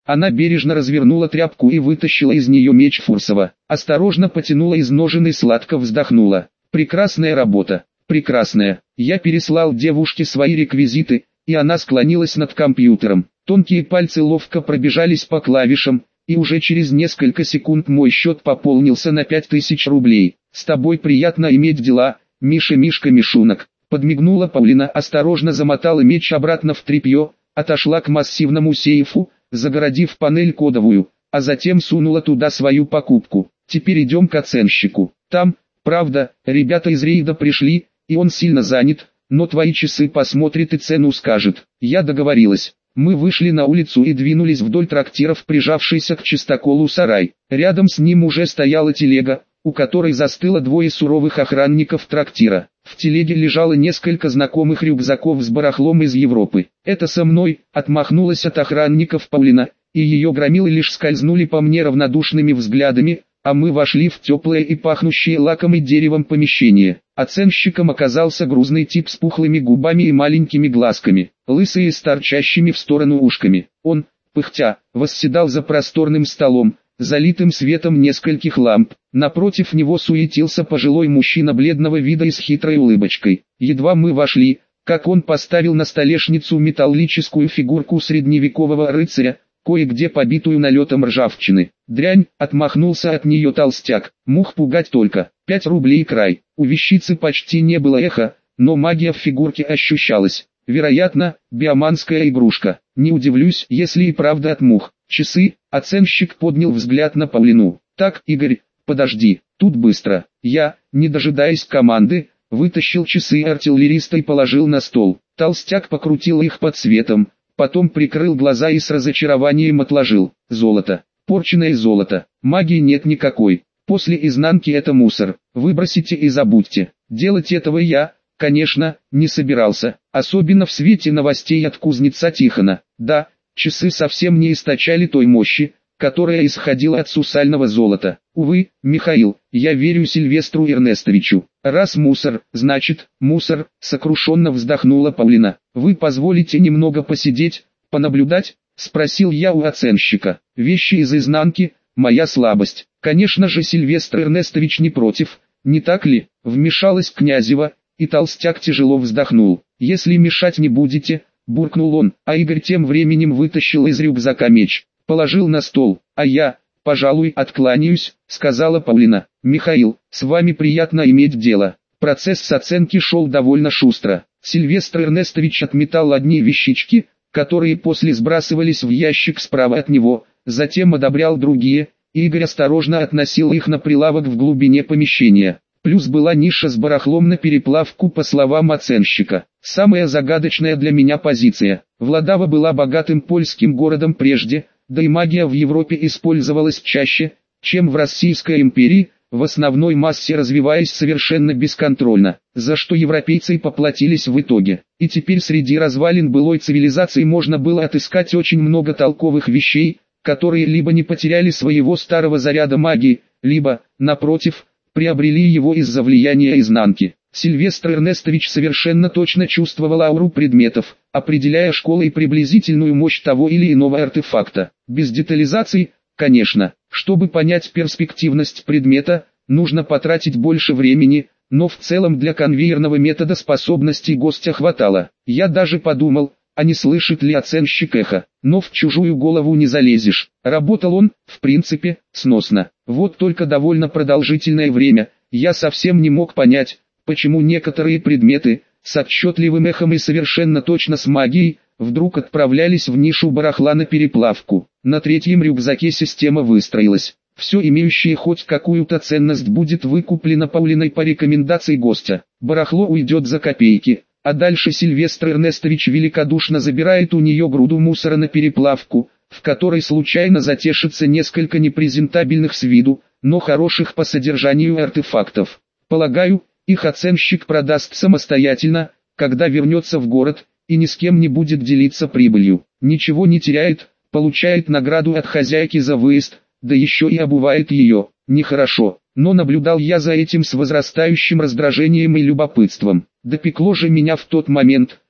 Она бережно развернула тряпку и вытащила из нее меч Фурсова. Осторожно потянула из ножен и сладко вздохнула. Прекрасная работа, прекрасная. Я переслал девушке свои реквизиты, и она склонилась над компьютером. Тонкие пальцы ловко пробежались по клавишам, и уже через несколько секунд мой счет пополнился на 5000 рублей. «С тобой приятно иметь дела, Мишка-Мишунок», — подмигнула Паулина, осторожно замотала меч обратно в тряпье, отошла к массивному сейфу, загородив панель кодовую, а затем сунула туда свою покупку. «Теперь идем к оценщику. Там, правда, ребята из рейда пришли, и он сильно занят, но твои часы посмотрит и цену скажет». Я договорилась. Мы вышли на улицу и двинулись вдоль трактиров, прижавшийся к чистоколу сарай. Рядом с ним уже стояла телега, у которой застыло двое суровых охранников трактира. В телеге лежало несколько знакомых рюкзаков с барахлом из Европы. «Это со мной», — отмахнулась от охранников Паулина, и ее громилы лишь скользнули по мне равнодушными взглядами, а мы вошли в теплое и пахнущее лаком и деревом помещение. Оценщиком оказался грузный тип с пухлыми губами и маленькими глазками, лысые с торчащими в сторону ушками. Он, пыхтя, восседал за просторным столом, залитым светом нескольких ламп. Напротив него суетился пожилой мужчина бледного вида и с хитрой улыбочкой. Едва мы вошли, как он поставил на столешницу металлическую фигурку средневекового рыцаря, кое-где побитую налетом ржавчины. «Дрянь», — отмахнулся от нее толстяк, — «мух пугать только, 5 рублей край». У вещицы почти не было эха, но магия в фигурке ощущалась. Вероятно, биоманская игрушка. Не удивлюсь, если и правда от мух. «Часы», — оценщик поднял взгляд на Паулину. «Так, Игорь, подожди, тут быстро». Я, не дожидаясь команды, вытащил часы артиллериста и положил на стол. Толстяк покрутил их под светом, потом прикрыл глаза и с разочарованием отложил. «Золото, порченное золото, магии нет никакой. После изнанки это мусор, выбросите и забудьте». Делать этого я, конечно, не собирался, особенно в свете новостей от кузнеца Тихона. Да, часы совсем не источали той мощи, которая исходила от сусального золота. Увы, Михаил, я верю Сильвестру Эрнестовичу. Раз мусор, значит, мусор, сокрушенно вздохнула Паулина. «Вы позволите немного посидеть, понаблюдать?» — спросил я у оценщика. «Вещи из изнанки, моя слабость». «Конечно же, Сильвестр Эрнестович не против, не так ли?» — вмешалась Князева, и толстяк тяжело вздохнул. «Если мешать не будете», — буркнул он, а Игорь тем временем вытащил из рюкзака меч, положил на стол, а я, пожалуй, откланяюсь, сказала Паулина. «Михаил, с вами приятно иметь дело». Процесс оценки шел довольно шустро. Сильвестр Эрнестович отметал одни вещички, которые после сбрасывались в ящик справа от него, затем одобрял другие, и Игорь осторожно относил их на прилавок в глубине помещения. Плюс была ниша с барахлом на переплавку, по словам оценщика. Самая загадочная для меня позиция. Владава была богатым польским городом прежде, да и магия в Европе использовалась чаще, чем в Российской империи, в основной массе развиваясь совершенно бесконтрольно, за что европейцы и поплатились в итоге. И теперь среди развалин былой цивилизации можно было отыскать очень много толковых вещей, которые либо не потеряли своего старого заряда магии, либо, напротив, приобрели его из-за влияния изнанки. Сильвестр Эрнестович совершенно точно чувствовал ауру предметов, определяя школой и приблизительную мощь того или иного артефакта. Без детализаций, конечно. Чтобы понять перспективность предмета, нужно потратить больше времени, но в целом для конвейерного метода способностей гостя хватало. Я даже подумал, а не слышит ли оценщик эхо, но в чужую голову не залезешь. Работал он, в принципе, сносно. Вот только довольно продолжительное время, я совсем не мог понять, почему некоторые предметы, с отчетливым эхом и совершенно точно с магией, вдруг отправлялись в нишу барахла на переплавку. На 3-м рюкзаке система выстроилась. Все имеющее хоть какую-то ценность будет выкуплено Паулиной по рекомендации гостя. Барахло уйдет за копейки, а дальше Сильвестр Эрнестович великодушно забирает у нее груду мусора на переплавку, в которой случайно затешится несколько непрезентабельных с виду, но хороших по содержанию артефактов. Полагаю, их оценщик продаст самостоятельно, когда вернется в город, и ни с кем не будет делиться прибылью. Ничего не теряет, получает награду от хозяйки за выезд, да еще и обувает ее. Нехорошо, но наблюдал я за этим с возрастающим раздражением и любопытством. Допекло же меня в тот момент,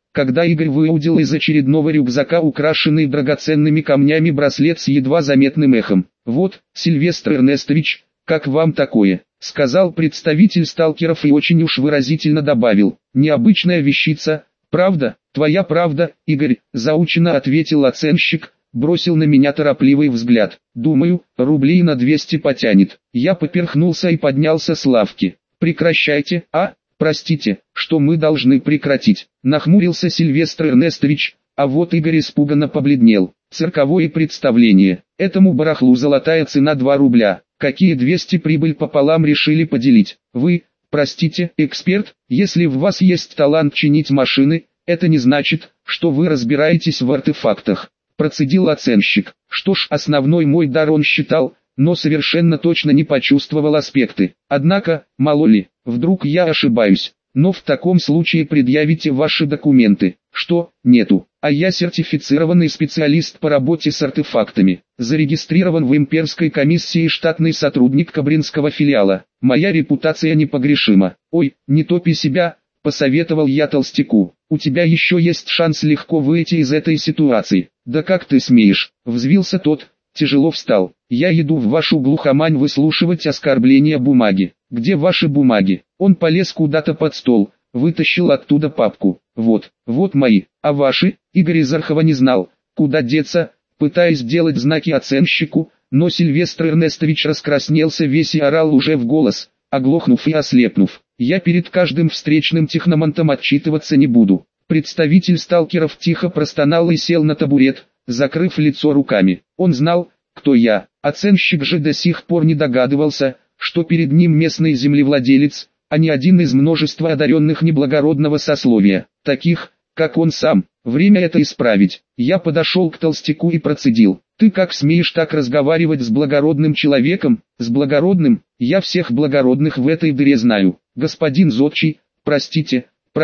когда Игорь выудил из очередного рюкзака украшенный драгоценными камнями браслет с едва заметным эхом. «Вот, Сильвестр Эрнестович, как вам такое?» — сказал представитель сталкеров и очень уж выразительно добавил. «Необычная вещица, правда?» «Твоя правда, Игорь», — заучено ответил оценщик, бросил на меня торопливый взгляд. «Думаю, рублей на 200 потянет». Я поперхнулся и поднялся с лавки. «Прекращайте, простите, что мы должны прекратить?» Нахмурился Сильвестр Эрнестович, а вот Игорь испуганно побледнел. «Цирковое представление. Этому барахлу золотая цена 2 рубля. Какие 200 прибыль пополам решили поделить? Вы, простите, эксперт, если в вас есть талант чинить машины, это не значит, что вы разбираетесь в артефактах», процедил оценщик. Что ж, основной мой дар он считал, но совершенно точно не почувствовал аспекты. Однако, мало ли, вдруг я ошибаюсь. Но в таком случае предъявите ваши документы. Что, нету? А я сертифицированный специалист по работе с артефактами. Зарегистрирован в имперской комиссии штатный сотрудник Кабринского филиала. Моя репутация непогрешима. «Ой, не топи себя», — посоветовал я толстяку. «У тебя еще есть шанс легко выйти из этой ситуации». «Да как ты смеешь?» — взвился тот, тяжело встал. «Я иду в вашу глухомань выслушивать оскорбления бумаги. Где ваши бумаги?» Он полез куда-то под стол, вытащил оттуда папку. «Вот мои, а ваши?» Игорь из Архова не знал, куда деться, пытаясь делать знаки оценщику, но Сильвестр Эрнестович раскраснелся весь и орал уже в голос, оглохнув и ослепнув. «Я перед каждым встречным техномантом отчитываться не буду». Представитель сталкеров тихо простонал и сел на табурет, закрыв лицо руками. Он знал, кто я. Оценщик же до сих пор не догадывался, что перед ним местный землевладелец, а не один из множества одаренных неблагородного сословия, таких, как он сам. Время это исправить. Я подошел к толстяку и процедил: «Ты как смеешь так разговаривать с благородным человеком?» «С благородным? Я всех благородных в этой дыре знаю. Господин Зодчий, простите,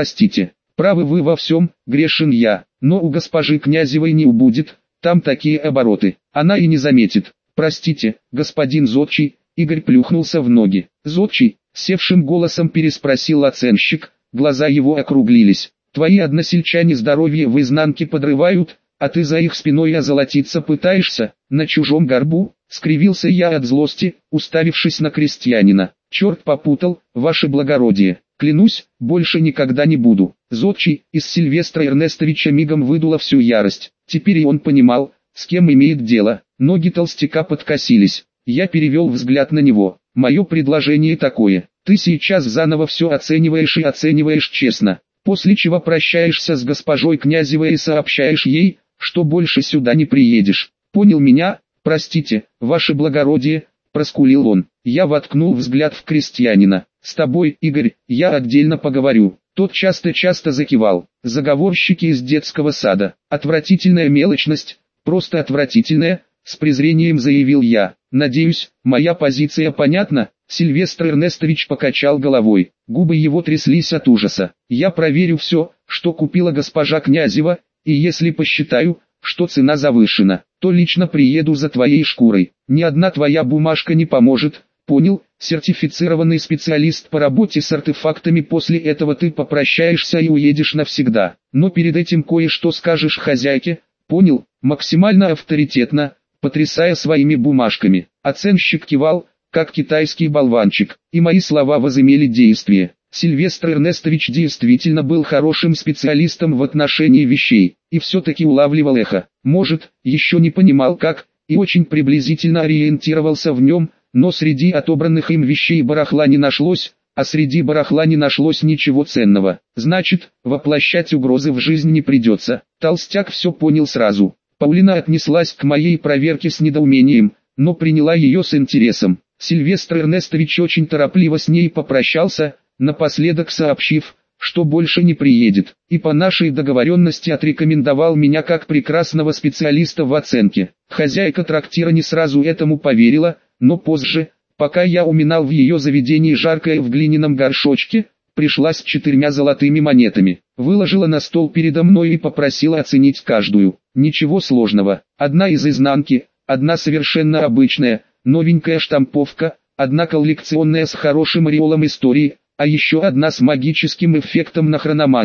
правы вы во всем, грешен я, но у госпожи Князевой не убудет, там такие обороты, она и не заметит. Простите, господин Зодчий». Игорь плюхнулся в ноги. «Зодчий?» — севшим голосом переспросил оценщик, глаза его округлились. «Твои односельчане здоровье в изнанке подрывают, а ты за их спиной озолотиться пытаешься, на чужом горбу?» — скривился я от злости, уставившись на крестьянина. «Черт попутал, ваше благородие, клянусь, больше никогда не буду». Зодчий из Сильвестра Эрнестовича мигом выдуло всю ярость. Теперь и он понимал, с кем имеет дело. Ноги толстяка подкосились. Я перевел взгляд на него. «Мое предложение такое: ты сейчас заново все оцениваешь и оцениваешь честно, после чего прощаешься с госпожой Князевой и сообщаешь ей, что больше сюда не приедешь. Понял меня?» «Простите, ваше благородие», — проскулил он. Я воткнул взгляд в крестьянина. «С тобой, Игорь, я отдельно поговорю». Тот часто закивал. «Заговорщики из детского сада. Отвратительная мелочность, просто отвратительная», — с презрением заявил я. «Надеюсь, моя позиция понятна?» Сильвестр Эрнестович покачал головой. Губы его тряслись от ужаса. «Я проверю все, что купила госпожа Князева, и если посчитаю, что цена завышена, то лично приеду за твоей шкурой. Ни одна твоя бумажка не поможет, понял? Сертифицированный специалист по работе с артефактами. После этого ты попрощаешься и уедешь навсегда. Но перед этим кое-что скажешь хозяйке, понял?» Максимально авторитетно, потрясая своими бумажками. Оценщик кивал, как китайский болванчик, и мои слова возымели действие. Сильвестр Эрнестович действительно был хорошим специалистом в отношении вещей, и все-таки улавливал эхо. Может, еще не понимал как, и очень приблизительно ориентировался в нем, но среди отобранных им вещей барахла не нашлось, а среди барахла не нашлось ничего ценного. Значит, воплощать угрозы в жизнь не придется. Толстяк все понял сразу. Паулина отнеслась к моей проверке с недоумением, но приняла ее с интересом. Сильвестр Эрнестович очень торопливо с ней попрощался, напоследок сообщив, что больше не приедет, и по нашей договоренности отрекомендовал меня как прекрасного специалиста в оценке. Хозяйка трактира не сразу этому поверила, но позже, пока я уминал в ее заведении жаркое в глиняном горшочке, пришла с 4 золотыми монетами, выложила на стол передо мной и попросила оценить каждую. Ничего сложного, одна из изнанки, одна совершенно обычная, новенькая штамповка, одна коллекционная с хорошим ореолом истории, а еще одна с магическим эффектом на хрономантию.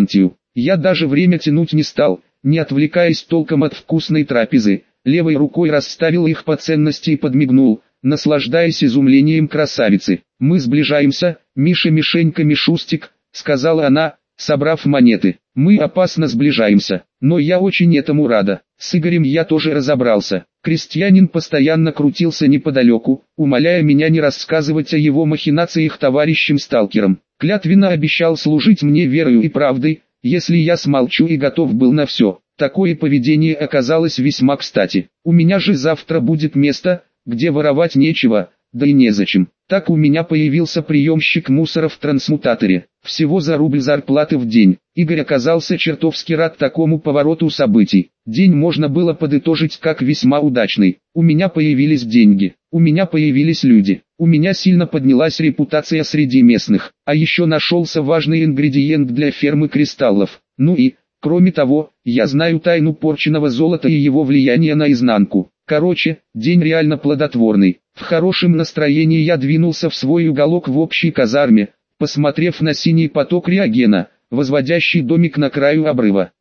Я даже время тянуть не стал, не отвлекаясь толком от вкусной трапезы, левой рукой расставил их по ценности и подмигнул, наслаждаясь изумлением красавицы. «Мы сближаемся, Миша Мишенька Мишустик», — сказала она, собрав монеты. «Мы опасно сближаемся, но я очень этому рада. С Игорем я тоже разобрался». Крестьянин постоянно крутился неподалеку, умоляя меня не рассказывать о его махинациях товарищам-сталкерам. Клятвенно обещал служить мне верою и правдой, если я смолчу, и готов был на все. Такое поведение оказалось весьма кстати. У меня же завтра будет место, где воровать нечего, да и незачем. Так у меня появился приемщик мусора в трансмутаторе. Всего за рубль зарплаты в день. Игорь оказался чертовски рад такому повороту событий. День можно было подытожить как весьма удачный. У меня появились деньги. У меня появились люди. У меня сильно поднялась репутация среди местных. А еще нашелся важный ингредиент для фермы кристаллов. Ну и, кроме того, я знаю тайну порченного золота и его влияние на изнанку. Короче, день реально плодотворный. В хорошем настроении я двинулся в свой уголок в общей казарме, посмотрев на синий поток реагена, возводящий домик на краю обрыва.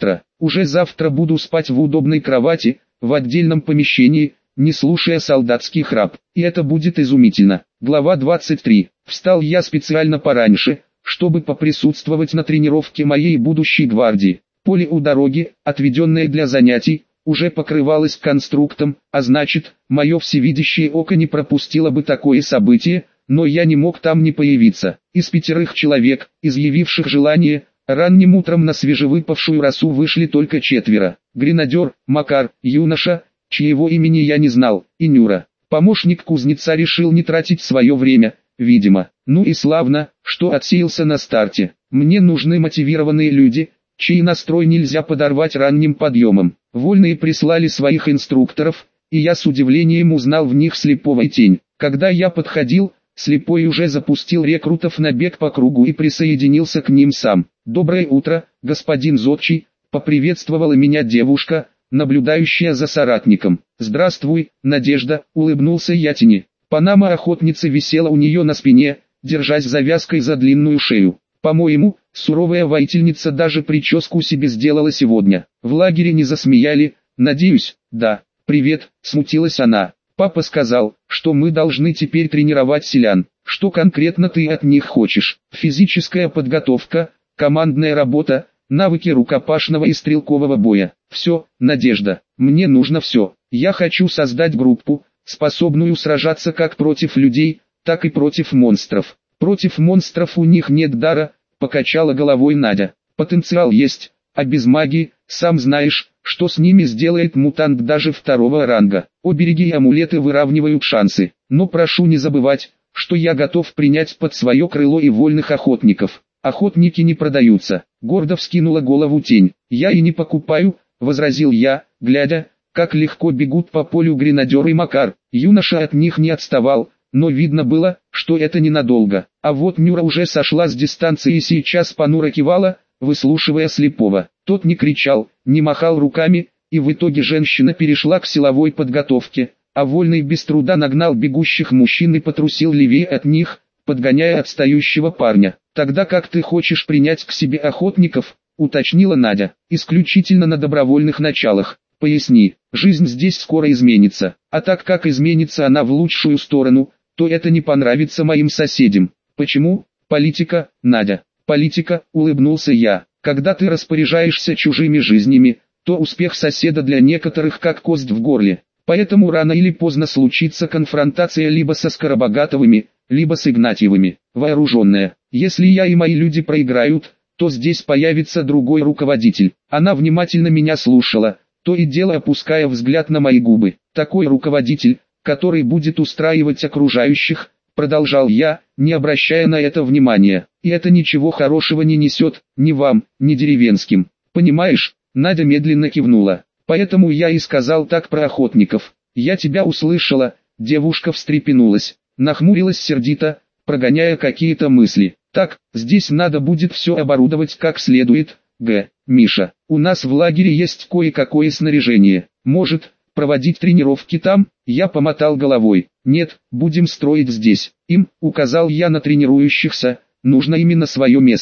Уже завтра буду спать в удобной кровати, в отдельном помещении, не слушая солдатский храп. И это будет изумительно. Глава 23. Встал я специально пораньше, чтобы поприсутствовать на тренировке моей будущей гвардии. Поле у дороги, отведенное для занятий, уже покрывалось конструктом, а значит, мое всевидящее око не пропустило бы такое событие, но я не мог там не появиться. Из 5 человек, изъявивших желание, ранним утром на свежевыпавшую росу вышли только 4. Гренадер, Макар, юноша, чьего имени я не знал, и Нюра. Помощник кузнеца решил не тратить свое время, видимо. Ну и славно, что отсеялся на старте. Мне нужны мотивированные люди, чей настрой нельзя подорвать ранним подъемом. Вольные прислали своих инструкторов, и я с удивлением узнал в них Слепого и Тень. Когда я подходил, Слепой уже запустил рекрутов на бег по кругу и присоединился к ним сам. «Доброе утро, господин Зодчий», — поприветствовала меня девушка, наблюдающая за соратником. «Здравствуй, Надежда», — улыбнулся я Тени. Панама охотницы висела у нее на спине, держась завязкой за длинную шею. По-моему, суровая воительница даже прическу себе сделала сегодня. В лагере не засмеяли, надеюсь? Да. «Привет», — смутилась она. «Папа сказал, что мы должны теперь тренировать селян. Что конкретно ты от них хочешь?» «Физическая подготовка, командная работа, навыки рукопашного и стрелкового боя. Все, Надежда, мне нужно все. Я хочу создать группу, способную сражаться как против людей, так и против монстров». «Против монстров у них нет дара», — покачала головой Надя. «Потенциал есть, а без магии, сам знаешь, что с ними сделает мутант даже 2-го ранга. Обереги и амулеты выравнивают шансы. Но прошу не забывать, что я готов принять под свое крыло и вольных охотников. Охотники не продаются». Гордо вскинула голову Тень. «Я и не покупаю», — возразил я, глядя, как легко бегут по полю Гренадер и Макар. Юноша от них не отставал, но видно было, что это ненадолго. А вот Нюра уже сошла с дистанции и сейчас понуро кивала, выслушивая Слепого. Тот не кричал, не махал руками, и в итоге женщина перешла к силовой подготовке, а Вольный без труда нагнал бегущих мужчин и потрусил левее от них, подгоняя отстающего парня. «Тогда как ты хочешь принять к себе охотников?» — уточнила Надя. «Исключительно на добровольных началах. Поясни, жизнь здесь скоро изменится, а так как изменится она в лучшую сторону, то это не понравится моим соседям». «Почему?» «Политика, Надя». «Политика», — улыбнулся я. «Когда ты распоряжаешься чужими жизнями, то успех соседа для некоторых как кость в горле. Поэтому рано или поздно случится конфронтация либо со Скоробогатовыми, либо с Игнатьевыми, вооруженная. Если я и мои люди проиграют, то здесь появится другой руководитель». Она внимательно меня слушала, то и дело опуская взгляд на мои губы. «Такой руководитель, который будет устраивать окружающих», — продолжал я, не обращая на это внимания. «И это ничего хорошего не несет, ни вам, ни деревенским. Понимаешь?» Надя медленно кивнула. «Поэтому я и сказал так про охотников». «Я тебя услышала», — девушка встрепенулась, нахмурилась сердито, прогоняя какие-то мысли. «Так, здесь надо будет все оборудовать как следует, Миша. У нас в лагере есть кое-какое снаряжение. Может, проводить тренировки там?» Я помотал головой. «Нет, будем строить здесь». «Им», указал я на тренирующихся, «нужно именно свое место.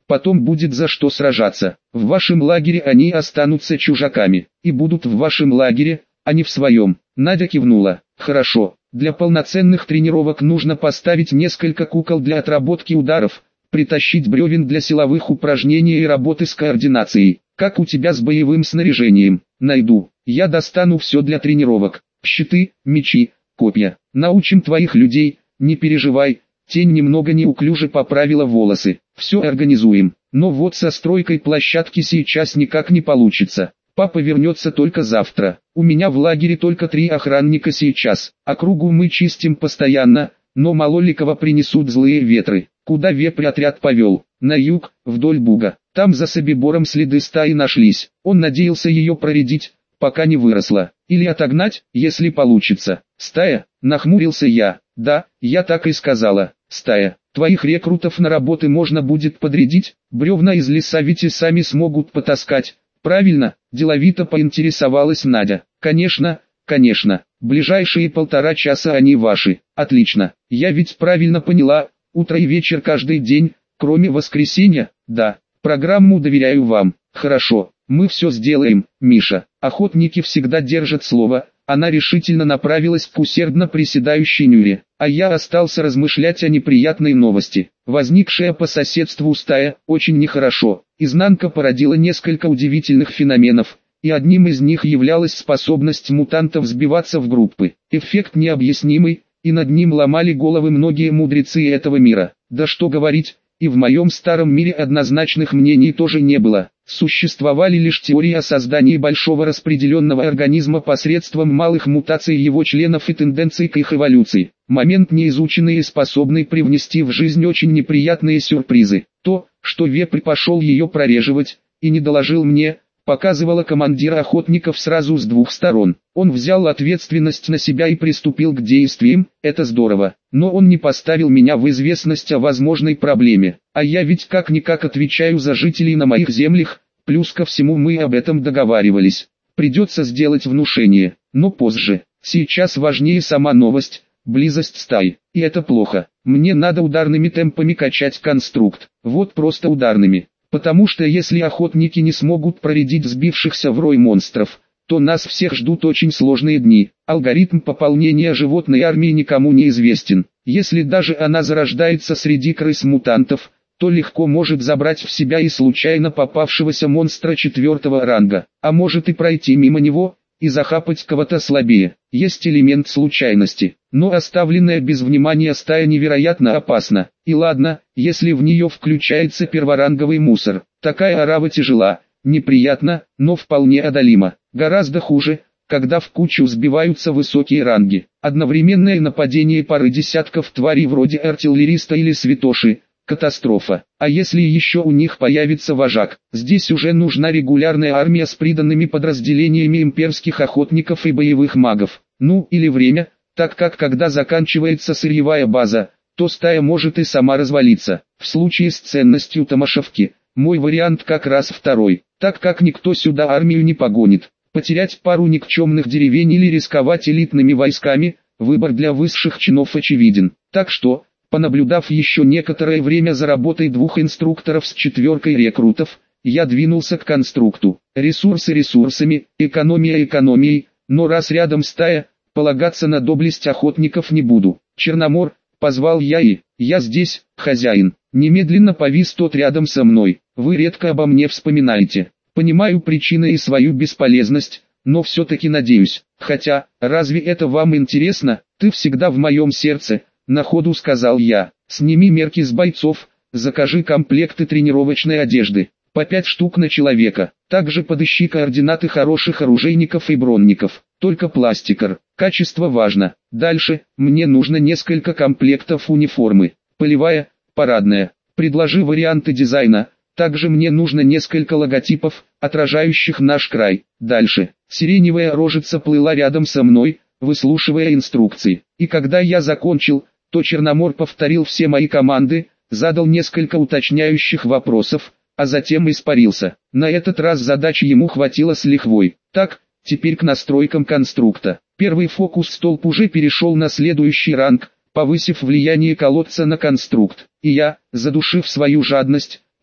потом будет за что сражаться. В вашем лагере они останутся чужаками, и будут в вашем лагере, а не в своем. Надя кивнула. Хорошо, для полноценных тренировок нужно поставить несколько кукол для отработки ударов, притащить бревен для силовых упражнений и работы с координацией. Как у тебя с боевым снаряжением? Найду. Я достану все для тренировок. Щиты, мечи, копья. Научим твоих людей, не переживай. Тень немного неуклюже поправила волосы. Все организуем. Но вот со стройкой площадки сейчас никак не получится. Папа вернется только завтра. У меня в лагере только 3 охранника сейчас. Округу мы чистим постоянно, но Малоликова принесут злые ветры. Куда вепрь отряд повел? На юг, вдоль Буга. Там за Собибором следы стаи нашлись. Он надеялся ее проредить, пока не выросла. Или отогнать, если получится. Стая? Нахмурился я. Да, я так и сказала. Стая. Твоих рекрутов на работы можно будет подрядить, бревна из леса ведь и сами смогут потаскать. Правильно, деловито поинтересовалась Надя. Конечно, конечно, ближайшие 1,5 часа они ваши. Отлично, я ведь правильно поняла, утро и вечер каждый день, кроме воскресенья? Да, программу доверяю вам. Хорошо, мы все сделаем, Миша. Охотники всегда держат слово. Она решительно направилась к усердно приседающей Нюре, а я остался размышлять о неприятной новости. Возникшая по соседству стая, очень нехорошо. Изнанка породила несколько удивительных феноменов, и одним из них являлась способность мутантов сбиваться в группы. Эффект необъяснимый, и над ним ломали головы многие мудрецы этого мира. Да что говорить, и в моем старом мире однозначных мнений тоже не было. Существовали лишь теории о создании большого распределенного организма посредством малых мутаций его членов и тенденций к их эволюции. Момент неизученный и способный привнести в жизнь очень неприятные сюрпризы. То, что вепрь пошел ее прореживать, и не доложил мне, показывало командира охотников сразу с 2 сторон. Он взял ответственность на себя и приступил к действиям, это здорово. Но он не поставил меня в известность о возможной проблеме. А я ведь как-никак отвечаю за жителей на моих землях, плюс ко всему мы об этом договаривались. Придется сделать внушение, но позже. Сейчас важнее сама новость, близость стаи. И это плохо. Мне надо ударными темпами качать конструкт. Вот просто ударными. Потому что если охотники не смогут проредить сбившихся в рой монстров, то нас всех ждут очень сложные дни. Алгоритм пополнения животной армии никому не известен. Если даже она зарождается среди крыс-мутантов, то легко может забрать в себя и случайно попавшегося монстра 4-го ранга, а может и пройти мимо него, и захапать кого-то слабее. Есть элемент случайности, но оставленная без внимания стая невероятно опасна. И ладно, если в нее включается перворанговый мусор. Такая орава тяжела, неприятно, но вполне одолима. Гораздо хуже, когда в кучу сбиваются высокие ранги. Одновременное нападение пары десятков тварей вроде артиллериста или святоши – катастрофа. А если еще у них появится вожак, здесь уже нужна регулярная армия с приданными подразделениями имперских охотников и боевых магов. Ну или время, так как когда заканчивается сырьевая база, то стая может и сама развалиться. В случае с ценностью Томашевки, мой вариант как раз второй, так как никто сюда армию не погонит. Потерять пару никчемных деревень или рисковать элитными войсками, выбор для высших чинов очевиден. Так что, понаблюдав еще некоторое время за работой 2 инструкторов с 4 рекрутов, я двинулся к конструкту. Ресурсы ресурсами, экономия экономией, но раз рядом стая, полагаться на доблесть охотников не буду. Черномор, позвал я и, я здесь, хозяин. Немедленно повис тот рядом со мной. Вы редко обо мне вспоминаете. Понимаю причины и свою бесполезность, но все-таки надеюсь. Хотя, разве это вам интересно? Ты всегда в моем сердце. На ходу сказал я. Сними мерки с бойцов, закажи комплекты тренировочной одежды, по 5 штук на человека. Также подыщи координаты хороших оружейников и бронников, только пластикар, качество важно. Дальше, мне нужно несколько комплектов униформы, полевая, парадная. Предложи варианты дизайна, также мне нужно несколько логотипов, отражающих наш край. Дальше, сиреневая рожица плыла рядом со мной, выслушивая инструкции. И когда я закончил, то Черномор повторил все мои команды, задал несколько уточняющих вопросов, а затем испарился. На этот раз задачи ему хватило с лихвой. Так, теперь к настройкам конструкта. Первый фокус-столб уже перешел на следующий ранг, повысив влияние колодца на конструкт. И я, задушив свою жадность,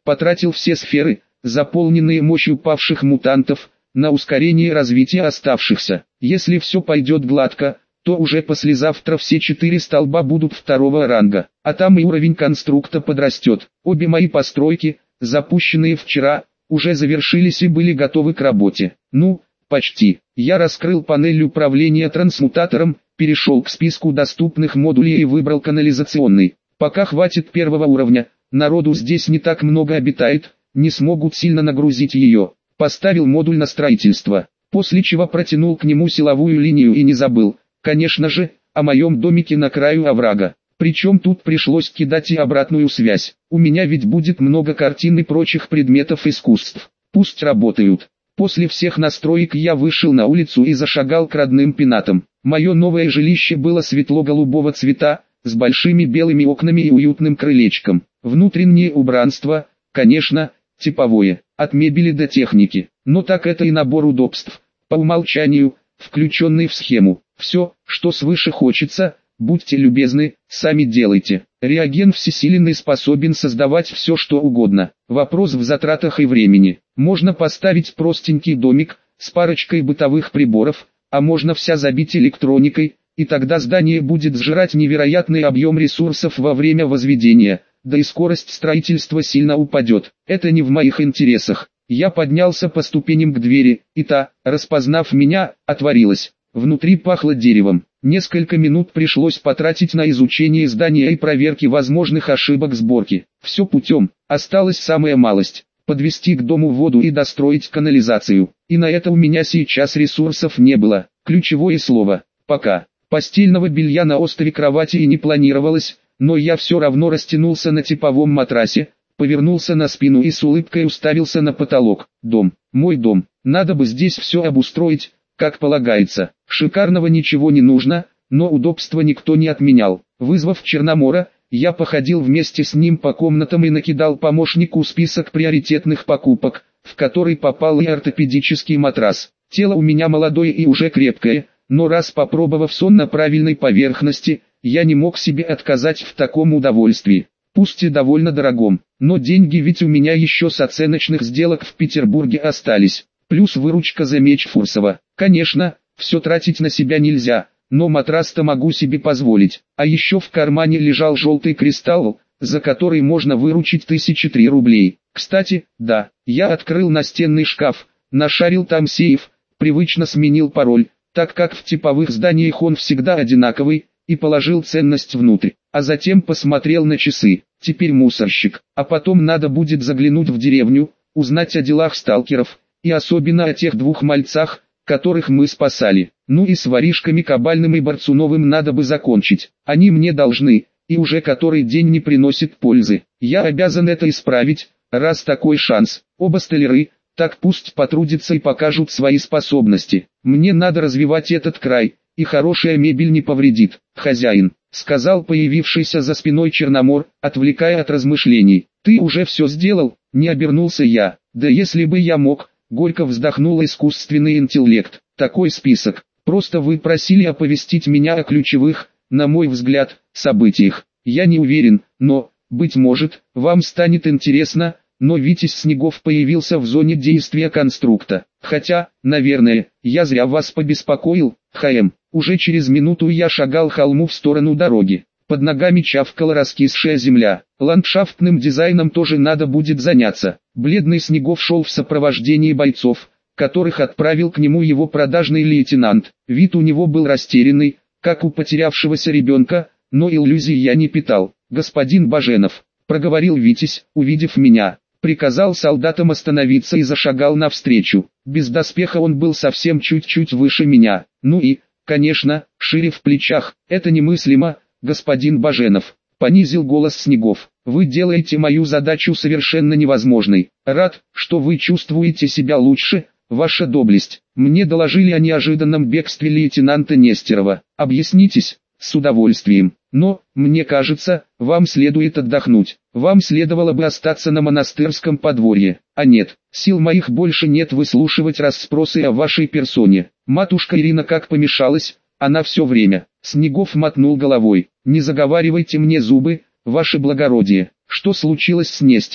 потратил все сферы, заполненные мощью павших мутантов, на ускорение развития оставшихся. Если все пойдет гладко, то уже послезавтра все 4 столба будут второго ранга, а там и уровень конструкта подрастет. Обе мои постройки, запущенные вчера, уже завершились и были готовы к работе. Ну, почти. Я раскрыл панель управления трансмутатором, перешел к списку доступных модулей и выбрал канализационный. Пока хватит первого уровня, народу здесь не так много обитает, не смогут сильно нагрузить ее. Поставил модуль на строительство, после чего протянул к нему силовую линию и не забыл, конечно же, о моем домике на краю оврага. Причем тут пришлось кидать и обратную связь. У меня ведь будет много картин и прочих предметов искусств. Пусть работают. После всех настроек я вышел на улицу и зашагал к родным пенатам. Мое новое жилище было светло-голубого цвета, с большими белыми окнами и уютным крылечком. Внутреннее убранство, конечно, типовое, от мебели до техники. Но так это и набор удобств, по умолчанию, включенный в схему. Все, что свыше хочется, будьте любезны, сами делайте. Реагент всесилен и способен создавать все что угодно. Вопрос в затратах и времени. Можно поставить простенький домик, с парочкой бытовых приборов, а можно вся забить электроникой, и тогда здание будет сжирать невероятный объем ресурсов во время возведения, да и скорость строительства сильно упадет. Это не в моих интересах. Я поднялся по ступеням к двери, и та, распознав меня, отворилась. Внутри пахло деревом. Несколько минут пришлось потратить на изучение здания и проверки возможных ошибок сборки. Все путем, осталась самая малость. Подвести к дому воду и достроить канализацию. И на это у меня сейчас ресурсов не было. Ключевое слово «пока». Постельного белья на острове кровати и не планировалось, но я все равно растянулся на типовом матрасе, повернулся на спину и с улыбкой уставился на потолок. Дом, мой дом, надо бы здесь все обустроить, как полагается. Шикарного ничего не нужно, но удобства никто не отменял. Вызвав Черномора, я походил вместе с ним по комнатам и накидал помощнику список приоритетных покупок, в который попал и ортопедический матрас. Тело у меня молодое и уже крепкое, но раз попробовав сон на правильной поверхности, я не мог себе отказать в таком удовольствии. Пусть и довольно дорогом, но деньги ведь у меня еще с оценочных сделок в Петербурге остались. Плюс выручка за меч Фурсова. Конечно, все тратить на себя нельзя, но матрас-то могу себе позволить. А еще в кармане лежал желтый кристалл, за который можно выручить 1003 рублей. Кстати, да, я открыл настенный шкаф, нашарил там сейф, привычно сменил пароль, так как в типовых зданиях он всегда одинаковый, и положил ценность внутрь. А затем посмотрел на часы. Теперь мусорщик. А потом надо будет заглянуть в деревню, узнать о делах сталкеров, и особенно о тех двух мальцах, которых мы спасали. Ну и с воришками Кабальным и Борцуновым надо бы закончить. Они мне должны, и уже который день не приносит пользы. Я обязан это исправить, раз такой шанс. Оба столяры, так пусть потрудятся и покажут свои способности. Мне надо развивать этот край, и хорошая мебель не повредит. Хозяин, сказал появившийся за спиной Черномор, отвлекая от размышлений. Ты уже все сделал? Не обернулся я. Да если бы я мог. Горько вздохнул искусственный интеллект. Такой список. Просто вы просили оповестить меня о ключевых, на мой взгляд, событиях. Я не уверен, но, быть может, вам станет интересно, но Витязь Снегов появился в зоне действия конструкта. Хотя, наверное, я зря вас побеспокоил, ХМ. Уже через минуту я шагал холму в сторону дороги. Под ногами чавкала раскисшая земля. Ландшафтным дизайном тоже надо будет заняться. Бледный Снегов шел в сопровождении бойцов, которых отправил к нему его продажный лейтенант. Вид у него был растерянный, как у потерявшегося ребенка, но иллюзий я не питал. «Господин Баженов», — проговорил Витязь, увидев меня, приказал солдатам остановиться и зашагал навстречу. Без доспеха он был совсем чуть-чуть выше меня. Ну и, конечно, шире в плечах. Это немыслимо, господин Баженов. Понизил голос Снегов. Вы делаете мою задачу совершенно невозможной. Рад, что вы чувствуете себя лучше, ваша доблесть. Мне доложили о неожиданном бегстве лейтенанта Нестерова. Объяснитесь? С удовольствием. Но, мне кажется, вам следует отдохнуть. Вам следовало бы остаться на монастырском подворье. А нет, сил моих больше нет выслушивать расспросы о вашей персоне. Матушка Ирина как помешалась, она все время. Снегов мотнул головой. Не заговаривайте мне зубы, ваше благородие. Что случилось с Нестеровым?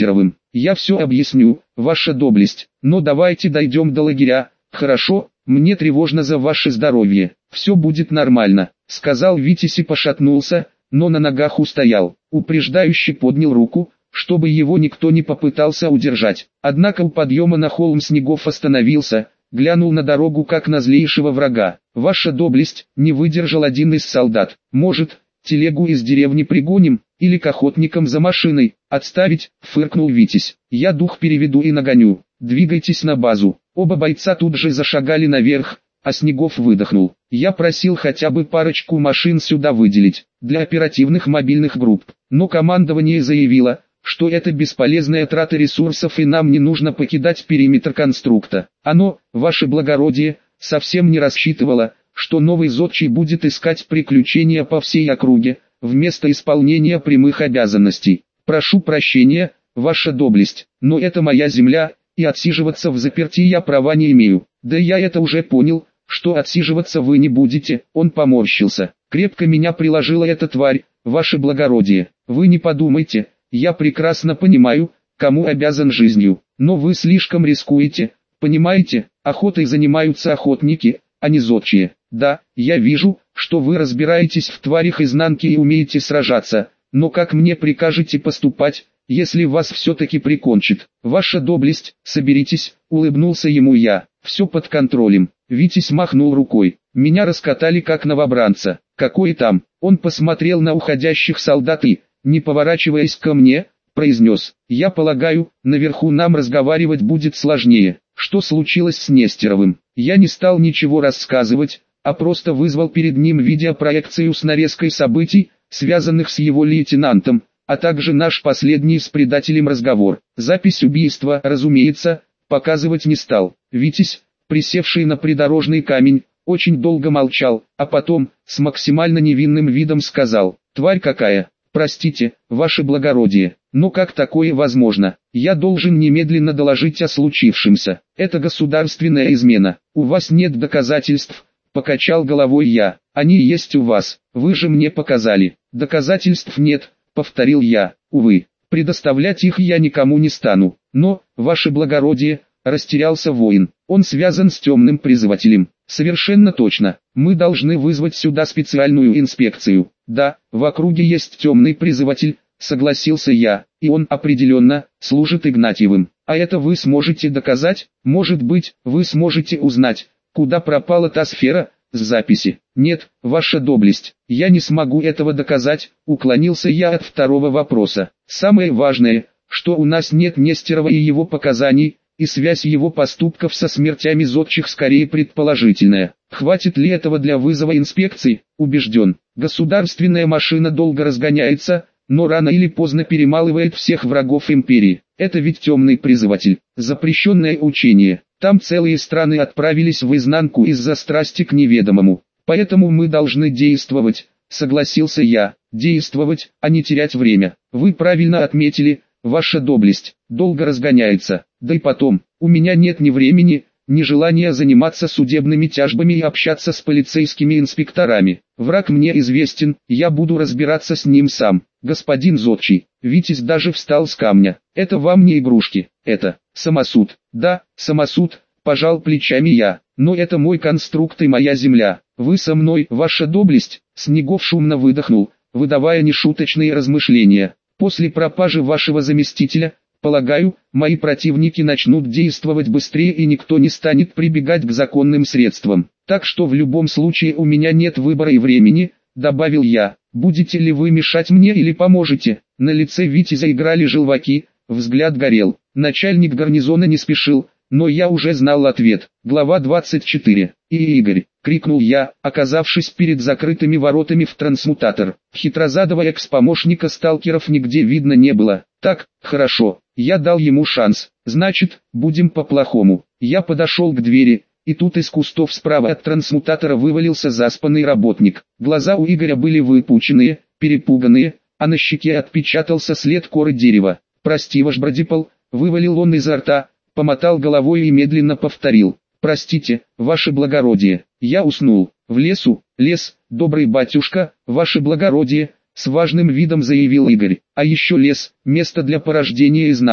Я все объясню, ваша доблесть, но давайте дойдем до лагеря, хорошо? Мне тревожно за ваше здоровье. Все будет нормально, сказал Витязь и пошатнулся, но на ногах устоял. Упреждающе поднял руку, чтобы его никто не попытался удержать. Однако у подъема на холм Снегов остановился, глянул на дорогу как на злейшего врага. Ваша доблесть, не выдержал один из солдат. Может, телегу из деревни пригоним, или к охотникам за машиной? Отставить, фыркнул Витязь. Я дух переведу и нагоню. Двигайтесь на базу. Оба бойца тут же зашагали наверх, а Снегов выдохнул. Я просил хотя бы парочку машин сюда выделить, для оперативных мобильных групп. Но командование заявило, что это бесполезная трата ресурсов и нам не нужно покидать периметр конструкта. Оно, ваше благородие, совсем не рассчитывало, что новый зодчий будет искать приключения по всей округе, вместо исполнения прямых обязанностей. Прошу прощения, ваша доблесть, но это моя земля, и отсиживаться в заперти я права не имею. Да я это уже понял, что отсиживаться вы не будете. Он поморщился. Крепко меня приложила эта тварь, ваше благородие. Вы не подумайте, я прекрасно понимаю, кому обязан жизнью, но вы слишком рискуете, понимаете? Охотой занимаются охотники, а не зодчие. Да, я вижу, что вы разбираетесь в тварях изнанки и умеете сражаться, но как мне прикажете поступать, если вас все-таки прикончит? Ваша доблесть, соберитесь, улыбнулся ему я. Все под контролем. Витязь махнул рукой. Меня раскатали как новобранца. Какой там? Он посмотрел на уходящих солдат и, не поворачиваясь ко мне, произнес: я полагаю, наверху нам разговаривать будет сложнее. Что случилось с Нестеровым? Я не стал ничего рассказывать, а просто вызвал перед ним видеопроекцию с нарезкой событий, связанных с его лейтенантом, а также наш последний с предателем разговор. Запись убийства, разумеется, показывать не стал. Витязь, присевший на придорожный камень, очень долго молчал, а потом, с максимально невинным видом сказал: тварь какая, простите, ваше благородие, но как такое возможно? Я должен немедленно доложить о случившемся. Это государственная измена. У вас нет доказательств, покачал головой я. Они есть у вас, вы же мне показали. Доказательств нет, повторил я. Увы, предоставлять их я никому не стану. Но, ваше благородие, растерялся воин. Он связан с темным призывателем. Совершенно точно. Мы должны вызвать сюда специальную инспекцию. Да, в округе есть темный призыватель, согласился я, и он определенно служит Игнатьевым. А это вы сможете доказать? Может быть, вы сможете узнать, куда пропала та сфера с записи? Нет, ваша доблесть, я не смогу этого доказать, уклонился я от второго вопроса. Самое важное, что у нас нет Нестерова и его показаний, и связь его поступков со смертями зодчих скорее предположительная. Хватит ли этого для вызова инспекции? Убежден. Государственная машина долго разгоняется, но рано или поздно перемалывает всех врагов империи. Это ведь темный призыватель. Запрещенное учение. Там целые страны отправились в изнанку из-за страсти к неведомому. Поэтому мы должны действовать, согласился я. Действовать, а не терять время. Вы правильно отметили, ваша доблесть, долго разгоняется. Да и потом, у меня нет ни времени, ни желания заниматься судебными тяжбами и общаться с полицейскими инспекторами. Враг мне известен, я буду разбираться с ним сам. Господин зодчий, Витязь даже встал с камня. Это вам не игрушки, это самосуд. Да, самосуд, пожал плечами я. Но это мой конструкт и моя земля. Вы со мной, ваша доблесть? Снегов шумно выдохнул, выдавая нешуточные размышления. После пропажи вашего заместителя, полагаю, мои противники начнут действовать быстрее и никто не станет прибегать к законным средствам. Так что в любом случае у меня нет выбора и времени, добавил я. Будете ли вы мешать мне или поможете? На лице Витязя играли желваки, взгляд горел. Начальник гарнизона не спешил, но я уже знал ответ. Глава 24. «И Игорь!» — крикнул я, оказавшись перед закрытыми воротами в трансмутатор. Хитрозадого экс-помощника сталкеров нигде видно не было. Так, хорошо, я дал ему шанс, значит, будем по-плохому. Я подошел к двери, и тут из кустов справа от трансмутатора вывалился заспанный работник. Глаза у Игоря были выпученные, перепуганные, а на щеке отпечатался след коры дерева. «Прости, ваш бродипол», — вывалил он изо рта, помотал головой и медленно повторил: «Простите, ваше благородие, я уснул. В лесу, лес, добрый батюшка, ваше благородие», — с важным видом заявил Игорь. «А еще лес, место для порождения изнанки.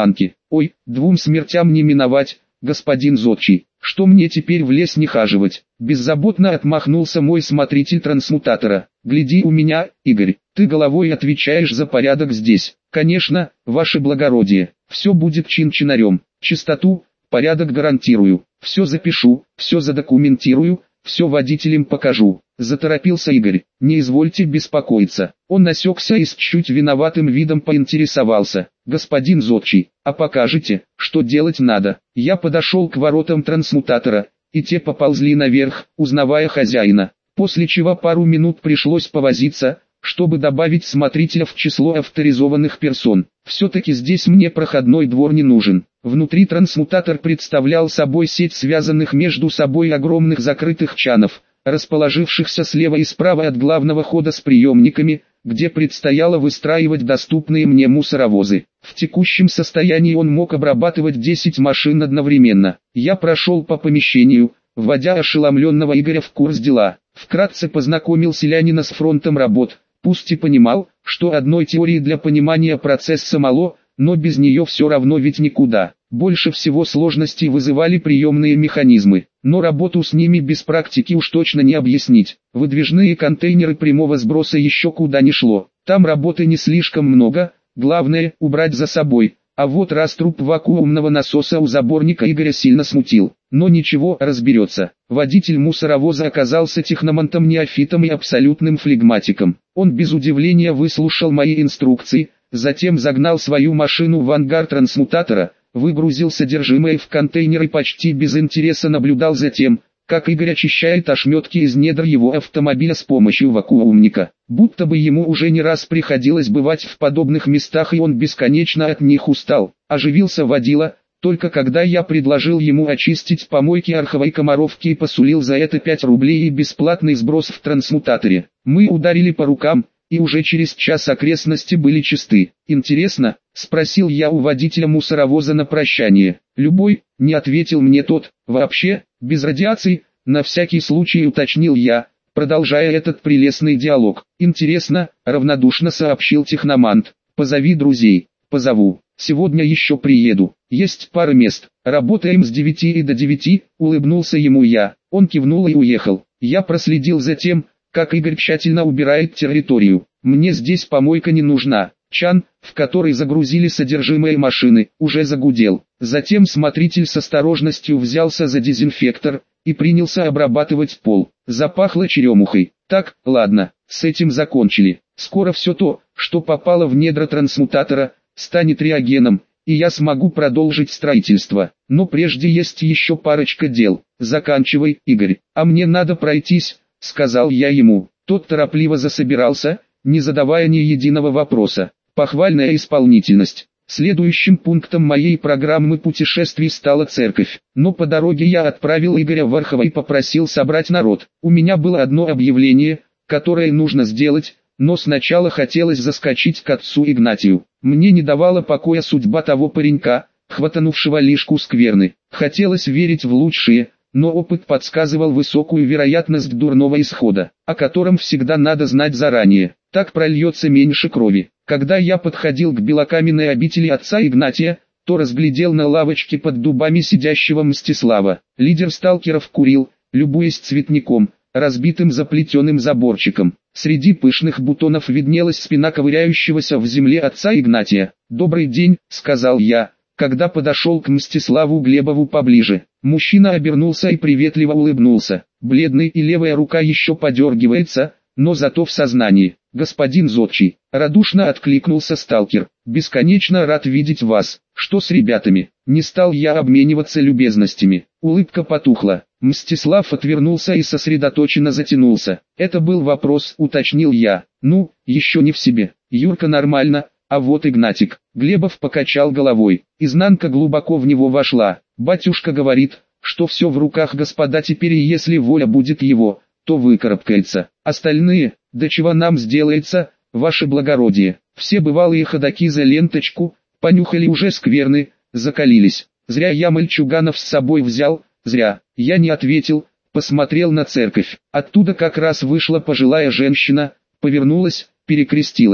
Ой, двум смертям не миновать, господин зодчий, что мне теперь в лес не хаживать? Беззаботно отмахнулся мой смотритель трансмутатора. Гляди у меня, Игорь, ты головой отвечаешь за порядок здесь. Конечно, ваше благородие, все будет чин-чинарем, чистоту, порядок гарантирую, все запишу, все задокументирую, все водителям покажу. Заторопился Игорь. Не извольте беспокоиться. Он насекся и с чуть виноватым видом поинтересовался. Господин зодчий, а покажете, что делать надо? Я подошел к воротам трансмутатора, и те поползли наверх, узнавая хозяина. После чего пару минут пришлось повозиться, чтобы добавить смотрителя в число авторизованных персон. Все-таки здесь мне проходной двор не нужен. Внутри трансмутатор представлял собой сеть связанных между собой огромных закрытых чанов, расположившихся слева и справа от главного хода с приемниками, где предстояло выстраивать доступные мне мусоровозы. В текущем состоянии он мог обрабатывать 10 машин одновременно. Я прошел по помещению, вводя ошеломленного Игоря в курс дела. Вкратце познакомил селянина с фронтом работ, пусть и понимал, что одной теории для понимания процесса мало, но без нее все равно ведь никуда. Больше всего сложностей вызывали приемные механизмы, но работу с ними без практики уж точно не объяснить. Выдвижные контейнеры прямого сброса еще куда ни шло, там работы не слишком много, главное убрать за собой. А вот раструб вакуумного насоса у заборника Игоря сильно смутил. Но ничего, разберется. Водитель мусоровоза оказался техномантом-неофитом и абсолютным флегматиком. Он без удивления выслушал мои инструкции, затем загнал свою машину в ангар трансмутатора, выгрузил содержимое в контейнер и почти без интереса наблюдал за тем, как Игорь очищает ошметки из недр его автомобиля с помощью вакуумника. Будто бы ему уже не раз приходилось бывать в подобных местах и он бесконечно от них устал. Оживился водила, только когда я предложил ему очистить помойки Орховой Комаровки и посулил за это 5 рублей и бесплатный сброс в трансмутаторе. Мы ударили по рукам, и уже через час окрестности были чисты. «Интересно?» — спросил я у водителя мусоровоза на прощание. «Любой», — не ответил мне тот. «Вообще, без радиации?» — на всякий случай уточнил я, продолжая этот прелестный диалог. «Интересно», — равнодушно сообщил техномант. «Позови друзей». «Позову. Сегодня еще приеду. Есть пара мест. Работаем с 9 и до 9, улыбнулся ему я. Он кивнул и уехал. Я проследил за тем, как Игорь тщательно убирает территорию. Мне здесь помойка не нужна. Чан, в который загрузили содержимое машины, уже загудел. Затем смотритель с осторожностью взялся за дезинфектор и принялся обрабатывать пол. Запахло черемухой. Так, ладно, с этим закончили. Скоро все то, что попало в недра трансмутатора, станет реагеном, и я смогу продолжить строительство. Но прежде есть еще парочка дел. Заканчивай, Игорь, а мне надо пройтись, сказал я ему. Тот торопливо засобирался, не задавая ни единого вопроса. Похвальная исполнительность. Следующим пунктом моей программы путешествий стала церковь. Но по дороге я отправил Игоря в Орхово и попросил собрать народ. У меня было одно объявление, которое нужно сделать, но сначала хотелось заскочить к отцу Игнатию. Мне не давала покоя судьба того паренька, хватанувшего лишку скверны. Хотелось верить в лучшее, но опыт подсказывал высокую вероятность дурного исхода, о котором всегда надо знать заранее. Так прольется меньше крови. Когда я подходил к белокаменной обители отца Игнатия, то разглядел на лавочке под дубами сидящего Мстислава. Лидер сталкеров курил, любуясь цветником, разбитым заплетенным заборчиком. Среди пышных бутонов виднелась спина ковыряющегося в земле отца Игнатия. «Добрый день», — сказал я, когда подошел к Мстиславу Глебову поближе. Мужчина обернулся и приветливо улыбнулся. Бледный и левая рука еще подергивается, но зато в сознании. «Господин зодчий», — радушно откликнулся сталкер, — «бесконечно рад видеть вас. Что с ребятами?» Не стал я обмениваться любезностями. Улыбка потухла. Мстислав отвернулся и сосредоточенно затянулся. «Это был вопрос», — уточнил я. «Ну, еще не в себе. Юрка нормально, а вот Игнатик». Глебов покачал головой. Изнанка глубоко в него вошла. «Батюшка говорит, что все в руках Господа теперь, и если воля будет его, то выкарабкается. Остальные, да чего нам сделается, ваше благородие». Все бывалые ходаки за ленточку, понюхали уже скверны, закалились. Зря я мальчуганов с собой взял, зря. Я не ответил, посмотрел на церковь. Оттуда как раз вышла пожилая женщина, повернулась, перекрестилась.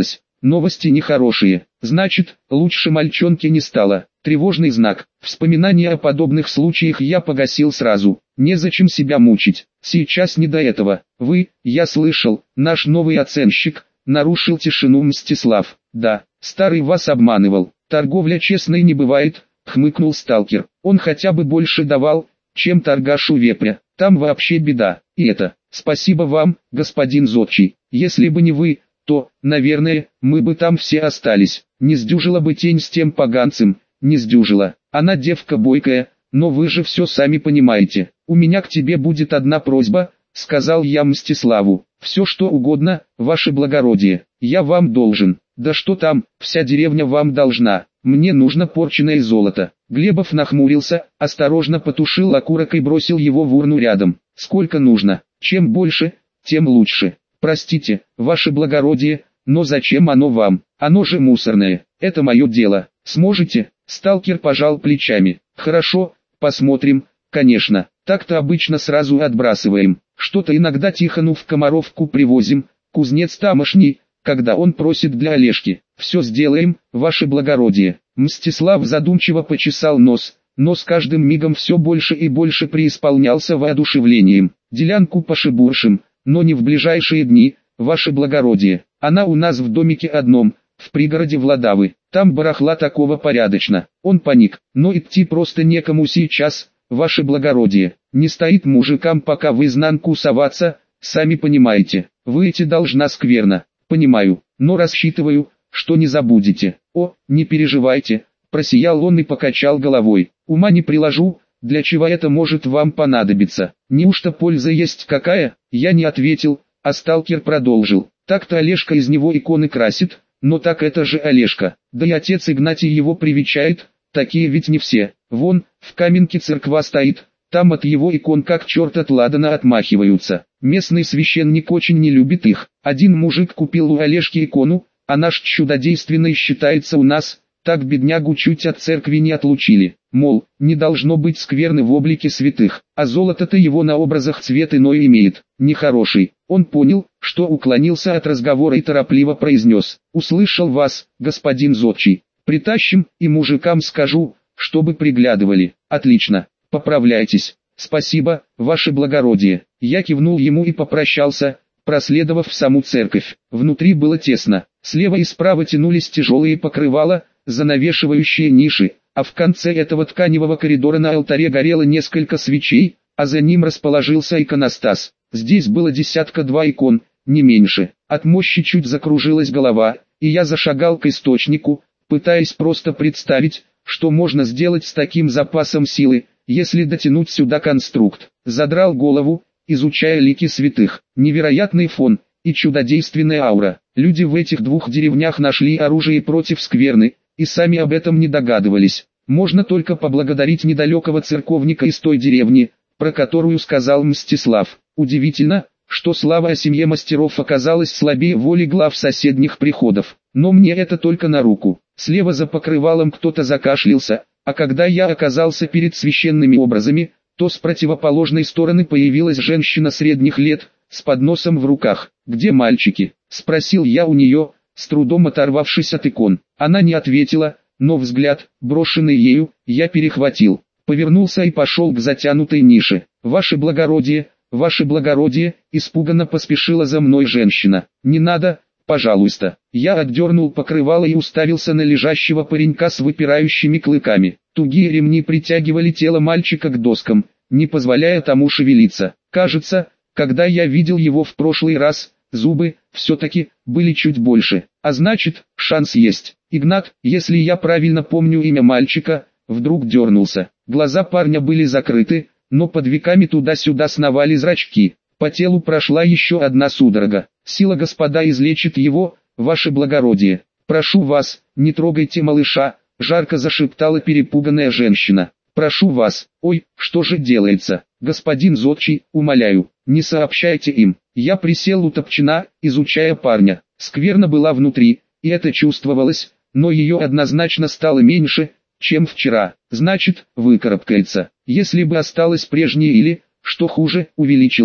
новости нехорошие. Значит, лучше мальчонки не стало. Тревожный знак. Вспоминания о подобных случаях я погасил сразу. Незачем себя мучить. Сейчас не до этого. Вы, я слышал, наш новый оценщик, нарушил тишину Мстислав. Да, старый вас обманывал. Торговля честной не бывает, хмыкнул сталкер. Он хотя бы больше давал, чем торгашу вепря. Там вообще беда. И это, спасибо вам, господин Зодчий. Если бы не вы, то, наверное, мы бы там все остались. Не сдюжила бы тень с тем поганцем, не сдюжила. Она девка бойкая, но вы же все сами понимаете. У меня к тебе будет одна просьба, сказал я Мстиславу. Все что угодно, ваше благородие, я вам должен. Да что там, вся деревня вам должна. Мне нужно порченое золото. Глебов нахмурился, осторожно потушил окурок и бросил его в урну рядом. Сколько нужно? Чем больше, тем лучше. Простите, ваше благородие, но зачем оно вам? Оно же мусорное. Это мое дело. Сможете? Сталкер пожал плечами. Хорошо, посмотрим, конечно. Так-то обычно сразу отбрасываем. Что-то иногда Тихону в Комаровку привозим. Кузнец тамошний, когда он просит для Олежки. Все сделаем, ваше благородие. Мстислав задумчиво почесал нос, но с каждым мигом все больше и больше преисполнялся воодушевлением. Делянку пошибуршим, но не в ближайшие дни, ваше благородие. Она у нас в домике одном, в пригороде Владавы. Там барахла такого порядочно. Он паник, но идти просто некому сейчас, ваше благородие. Не стоит мужикам пока в изнанку соваться, сами понимаете. Выйти должна скверно. Понимаю, но рассчитываю, что не забудете. О, не переживайте, просиял он и покачал головой. Ума не приложу, для чего это может вам понадобиться. Неужто польза есть какая? Я не ответил, а сталкер продолжил. Так-то Олежка из него иконы красит, но так это же Олежка. Да и отец Игнатий его привечает, такие ведь не все. Вон, в Каменке церква стоит, там от его икон как черт от ладана отмахиваются. Местный священник очень не любит их. Один мужик купил у Олежки икону, а наш чудодейственный считается у нас, так беднягу чуть от церкви не отлучили. Мол, не должно быть скверны в облике святых, а золото-то его на образах цвет иной имеет, нехороший. Он понял, что уклонился от разговора и торопливо произнес: «Услышал вас, господин Зодчий. Притащим, и мужикам скажу, чтобы приглядывали». «Отлично, поправляйтесь». «Спасибо, ваше благородие». Я кивнул ему и попрощался, проследовав в саму церковь. Внутри было тесно. Слева и справа тянулись тяжелые покрывала, занавешивающие ниши, а в конце этого тканевого коридора на алтаре горело несколько свечей, а за ним расположился иконостас. Здесь было десятка-два икон, не меньше. От мощи чуть закружилась голова, и я зашагал к источнику, пытаясь просто представить, что можно сделать с таким запасом силы, если дотянуть сюда конструкт. Задрал голову, изучая лики святых. Невероятный фон и чудодейственная аура. Люди в этих двух деревнях нашли оружие против скверны, и сами об этом не догадывались. Можно только поблагодарить недалекого церковника из той деревни, про которую сказал Мстислав. Удивительно, что слава о семье мастеров оказалась слабее воли глав соседних приходов. Но мне это только на руку. Слева за покрывалом кто-то закашлялся, а когда я оказался перед священными образами, то с противоположной стороны появилась женщина средних лет, с подносом в руках. «Где мальчики?» – спросил я у нее, с трудом оторвавшись от икон. Она не ответила, но взгляд, брошенный ею, я перехватил. Повернулся и пошел к затянутой нише. «Ваше благородие, ваше благородие!» – испуганно поспешила за мной женщина. «Не надо, пожалуйста». Я отдернул покрывало и уставился на лежащего паренька с выпирающими клыками. Тугие ремни притягивали тело мальчика к доскам, не позволяя тому шевелиться. Кажется, когда я видел его в прошлый раз, зубы, все-таки, были чуть больше. А значит, шанс есть. Игнат, если я правильно помню имя мальчика, вдруг дернулся. Глаза парня были закрыты, но под веками туда-сюда сновали зрачки. По телу прошла еще одна судорога. «Сила Господа излечит его, ваше благородие. Прошу вас, не трогайте малыша», — жарко зашептала перепуганная женщина. «Прошу вас». «Ой, что же делается? Господин Зодчий, умоляю, не сообщайте им». Я присел у топчина, изучая парня. Скверна была внутри, и это чувствовалось, но ее однозначно стало меньше, чем вчера. Значит, выкарабкается. Если бы осталось прежнее или, что хуже, увеличилось,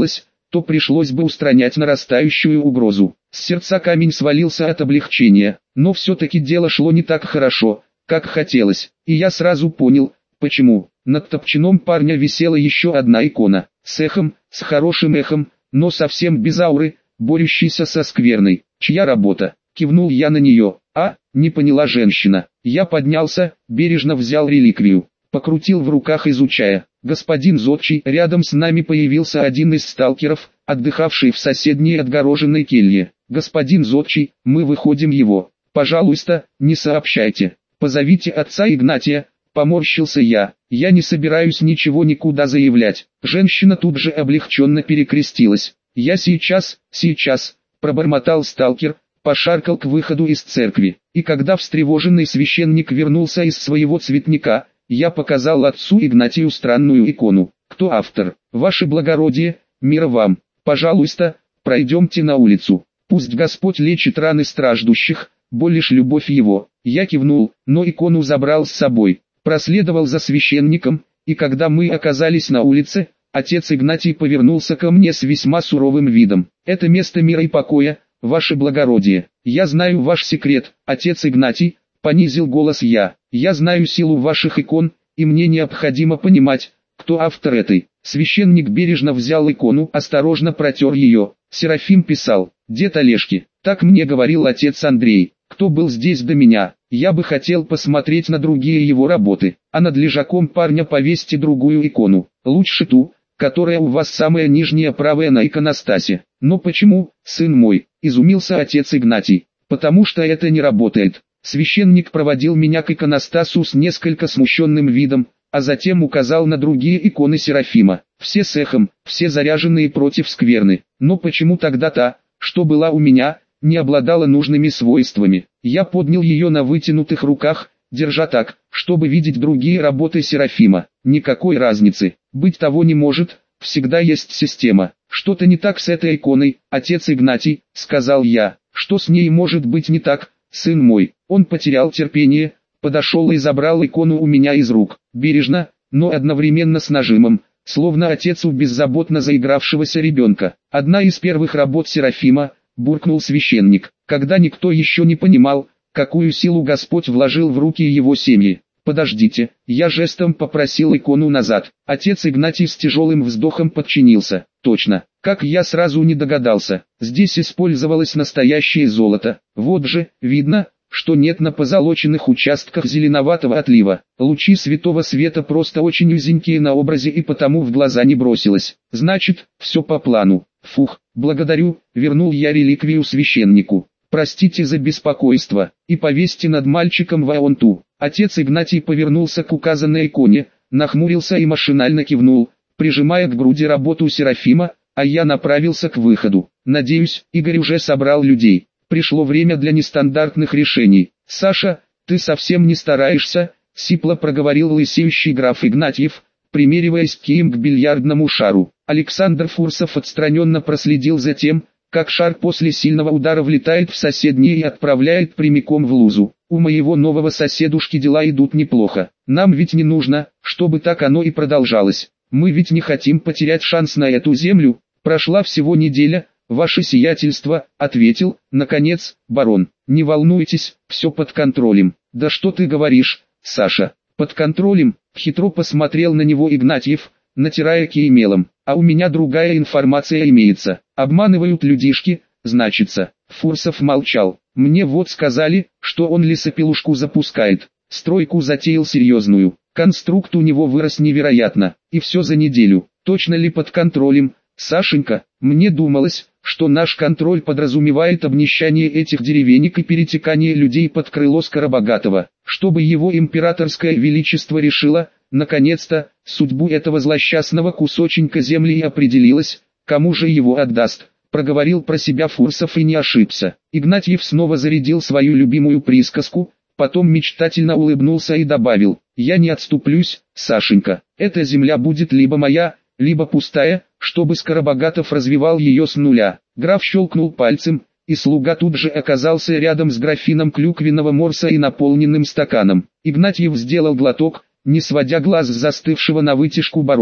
то пришлось бы устранять нарастающую угрозу. С сердца камень свалился от облегчения, но все-таки дело шло не так хорошо, как хотелось, и я сразу понял, почему. Над топчаном парня висела еще одна икона, с эхом, с хорошим эхом, но совсем без ауры, борющийся со скверной. Чья работа? Кивнул я на нее. Не поняла женщина. Я поднялся, бережно взял реликвию, покрутил в руках, изучая. Господин Зодчий, рядом с нами появился один из сталкеров, отдыхавший в соседней отгороженной келье. Господин Зодчий, мы выходим его. Пожалуйста, не сообщайте. Позовите отца Игнатия. Поморщился я. Я не собираюсь ничего никуда заявлять. Женщина тут же облегченно перекрестилась. Я сейчас, пробормотал сталкер, пошаркал к выходу из церкви. И когда встревоженный священник вернулся из своего цветника, я показал отцу Игнатию странную икону. Кто автор? Ваше благородие, мир вам. Пожалуйста, пройдемте на улицу. Пусть Господь лечит раны страждущих, боль лишь любовь его. Я кивнул, но икону забрал с собой. Проследовал за священником, и когда мы оказались на улице, отец Игнатий повернулся ко мне с весьма суровым видом. Это место мира и покоя, ваше благородие. Я знаю ваш секрет, отец Игнатий, понизил голос я. Я знаю силу ваших икон, и мне необходимо понимать, кто автор этой. Священник бережно взял икону, осторожно протер ее. Серафим писал: «Дед Олежки». Так мне говорил отец Андрей. Кто был здесь до меня? Я бы хотел посмотреть на другие его работы, а над лежаком парня повесьте другую икону, лучше ту, которая у вас самая нижняя правая на иконостасе. Но почему, сын мой, изумился отец Игнатий, потому что это не работает. Священник проводил меня к иконостасу с несколько смущенным видом, а затем указал на другие иконы Серафима, все с эхом, все заряженные против скверны. Но почему тогда та, что была у меня, не обладала нужными свойствами? Я поднял ее на вытянутых руках, держа так, чтобы видеть другие работы Серафима. Никакой разницы, быть того не может, всегда есть система. Что-то не так с этой иконой, отец Игнатий, сказал я. Что с ней может быть не так, сын мой? Он потерял терпение, подошел и забрал икону у меня из рук, бережно, но одновременно с нажимом, словно отец у беззаботно заигравшегося ребенка. Одна из первых работ Серафима, буркнул священник, когда никто еще не понимал, какую силу Господь вложил в руки его семьи. Подождите, я жестом попросил икону назад. Отец Игнатий с тяжелым вздохом подчинился. Точно, как я сразу не догадался, здесь использовалось настоящее золото. Вот же, видно, что нет на позолоченных участках зеленоватого отлива. Лучи святого света просто очень узенькие на образе и потому в глаза не бросилось. Значит, все по плану. Фух, благодарю, вернул я реликвию священнику. Простите за беспокойство, и повесьте над мальчиком вон ту. Отец Игнатий повернулся к указанной иконе, нахмурился и машинально кивнул, прижимая к груди работу Серафима, а я направился к выходу. Надеюсь, Игорь уже собрал людей. Пришло время для нестандартных решений. «Саша, ты совсем не стараешься», — сипло проговорил лысеющий граф Игнатьев, примериваясь кием к бильярдному шару. Александр Фурсов отстраненно проследил за тем, как шар после сильного удара влетает в соседнее и отправляет прямиком в лузу. У моего нового соседушки дела идут неплохо. Нам ведь не нужно, чтобы так оно и продолжалось. Мы ведь не хотим потерять шанс на эту землю. Прошла всего неделя, ваше сиятельство, ответил, наконец, барон. Не волнуйтесь, все под контролем. Да что ты говоришь, Саша, под контролем? Хитро посмотрел на него Игнатьев, натирая кий мелом. А у меня другая информация имеется. Обманывают людишки, значится. Фурсов молчал. Мне вот сказали, что он лесопилушку запускает. Стройку затеял серьезную. Конструкт у него вырос невероятно. И все за неделю. Точно ли под контролем? Сашенька, мне думалось, что наш контроль подразумевает обнищание этих деревенек и перетекание людей под крыло Скоробогатого. Чтобы его императорское величество решило, наконец-то, судьбу этого злосчастного кусоченька земли и определилось, кому же его отдаст. Проговорил про себя Фурсов и не ошибся. Игнатьев снова зарядил свою любимую присказку, потом мечтательно улыбнулся и добавил: «Я не отступлюсь, Сашенька, эта земля будет либо моя, либо пустая, чтобы Скоробогатов развивал ее с нуля». Граф щелкнул пальцем, и слуга тут же оказался рядом с графином клюквенного морса и наполненным стаканом. Игнатьев сделал глоток, не сводя глаз с застывшего на вытяжку барона.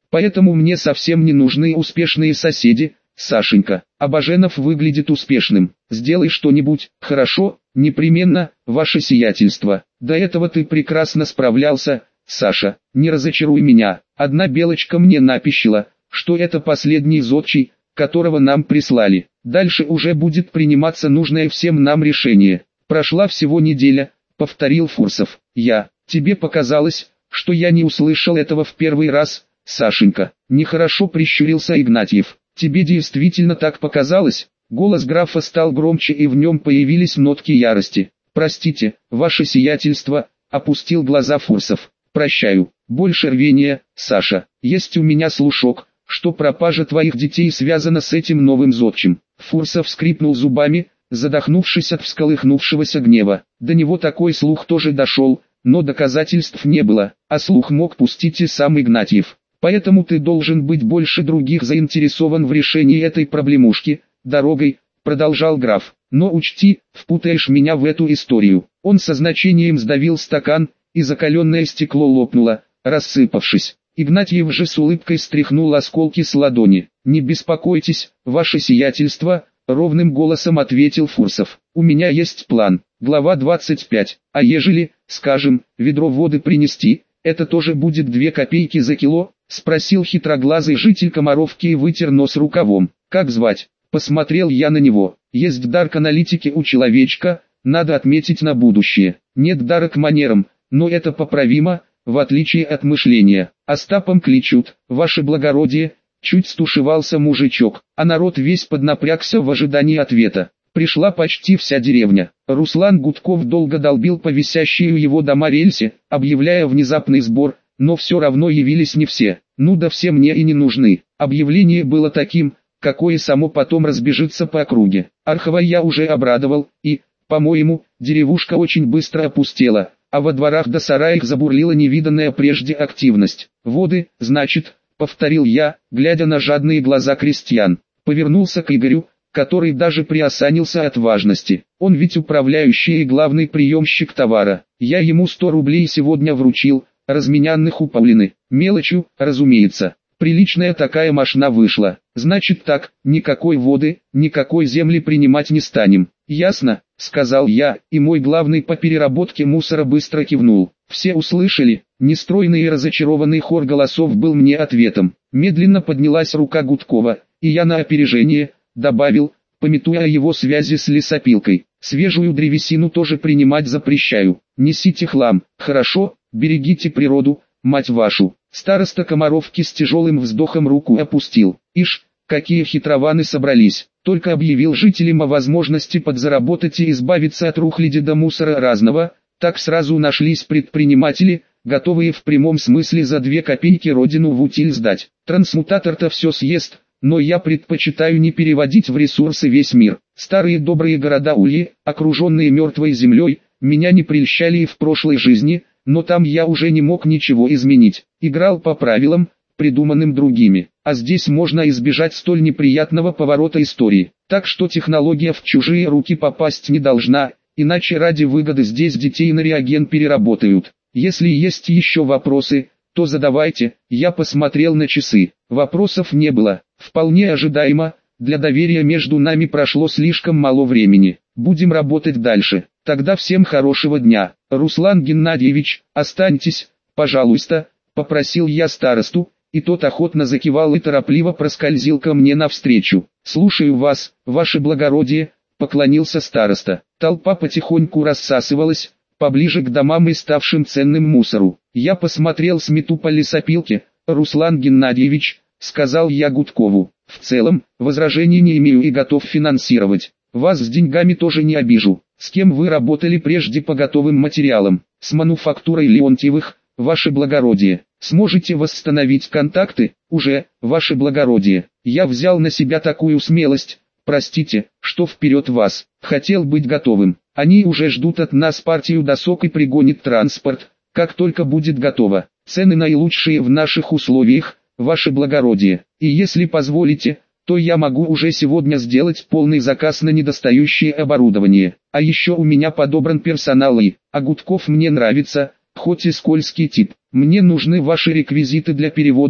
Поэтому мне совсем не нужны успешные соседи, Сашенька. А Баженов выглядит успешным. Сделай что-нибудь, хорошо, непременно, ваше сиятельство. До этого ты прекрасно справлялся, Саша, не разочаруй меня. Одна белочка мне напищила, что это последний зодчий, которого нам прислали. Дальше уже будет приниматься нужное всем нам решение. Прошла всего неделя, повторил Фурсов. Тебе показалось, что я не услышал этого в первый раз, Сашенька. Нехорошо прищурился Игнатьев. Тебе действительно так показалось? Голос графа стал громче и в нем появились нотки ярости. Простите, ваше сиятельство, опустил глаза Фурсов. Прощаю, больше рвения, Саша. Есть у меня слушок, что пропажа твоих детей связана с этим новым зодчим. Фурсов скрипнул зубами, задохнувшись от всколыхнувшегося гнева. До него такой слух тоже дошел, но доказательств не было, а слух мог пустить и сам Игнатьев. Поэтому ты должен быть больше других заинтересован в решении этой проблемушки, дорогой, продолжал граф. Но учти, впутаешь меня в эту историю. Он со значением сдавил стакан, и закаленное стекло лопнуло, рассыпавшись. Игнатьев же с улыбкой стряхнул осколки с ладони. «Не беспокойтесь, ваше сиятельство», — ровным голосом ответил Фурсов. «У меня есть план». Глава 25. А ежели, скажем, ведро воды принести, это тоже будет 2 копейки за кило? Спросил хитроглазый житель Комаровки и вытер нос рукавом. Как звать? Посмотрел я на него. Есть дар к аналитике у человечка, надо отметить на будущее. Нет дара к манерам, но это поправимо, в отличие от мышления. Остапом кличут, ваше благородие, чуть стушевался мужичок, а народ весь поднапрягся в ожидании ответа. Пришла почти вся деревня. Руслан Гудков долго долбил по висящей у его дома рельсе, объявляя внезапный сбор, но все равно явились не все. Ну да все мне и не нужны. Объявление было таким, какое само потом разбежится по округе. Архова я уже обрадовал, и, по-моему, деревушка очень быстро опустела, а во дворах да сараях забурлила невиданная прежде активность. «Воды, значит», — повторил я, глядя на жадные глаза крестьян. Повернулся к Игорю, который даже приосанился от важности. Он ведь управляющий и главный приемщик товара. Я ему 100 рублей сегодня вручил, разменянных у Павлины. Мелочью, разумеется. Приличная такая мошна вышла. Значит так, никакой воды, никакой земли принимать не станем. Ясно, сказал я, и мой главный по переработке мусора быстро кивнул. Все услышали, нестройный и разочарованный хор голосов был мне ответом. Медленно поднялась рука Гудкова, и я на опережение добавил, памятуя о его связи с лесопилкой. Свежую древесину тоже принимать запрещаю. Несите хлам, хорошо, берегите природу, мать вашу. Староста Комаровки с тяжелым вздохом руку опустил. Ишь, какие хитрованы собрались. Только объявил жителям о возможности подзаработать и избавиться от рухляди до мусора разного, так сразу нашлись предприниматели, готовые в прямом смысле за 2 копейки родину в утиль сдать. Трансмутатор-то все съест, но я предпочитаю не переводить в ресурсы весь мир. Старые добрые города Ульи, окруженные мертвой землей, меня не прельщали и в прошлой жизни, но там я уже не мог ничего изменить. Играл по правилам, придуманным другими. А здесь можно избежать столь неприятного поворота истории. Так что технология в чужие руки попасть не должна, иначе ради выгоды здесь детей на реаген переработают. Если есть еще вопросы, то задавайте. Я посмотрел на часы. Вопросов не было. Вполне ожидаемо, для доверия между нами прошло слишком мало времени. Будем работать дальше. Тогда всем хорошего дня. Руслан Геннадьевич, останьтесь, пожалуйста, попросил я старосту, и тот охотно закивал и торопливо проскользил ко мне навстречу. Слушаю вас, ваше благородие, поклонился староста. Толпа потихоньку рассасывалась, поближе к домам и ставшим ценным мусору. Я посмотрел смету по лесопилке. Руслан Геннадьевич, сказал я Гудкову, в целом, возражений не имею и готов финансировать. Вас с деньгами тоже не обижу. С кем вы работали прежде по готовым материалам? С мануфактурой Леонтьевых, ваше благородие. Сможете восстановить контакты? Уже, ваше благородие. Я взял на себя такую смелость. Простите, что вперед вас. Хотел быть готовым. Они уже ждут от нас партию досок и пригонит транспорт, как только будет готово. Цены наилучшие в наших условиях, ваше благородие. И если позволите, то я могу уже сегодня сделать полный заказ на недостающее оборудование. А еще у меня подобран персонал а Гудков мне нравится, хоть и скользкий тип. Мне нужны ваши реквизиты для перевода,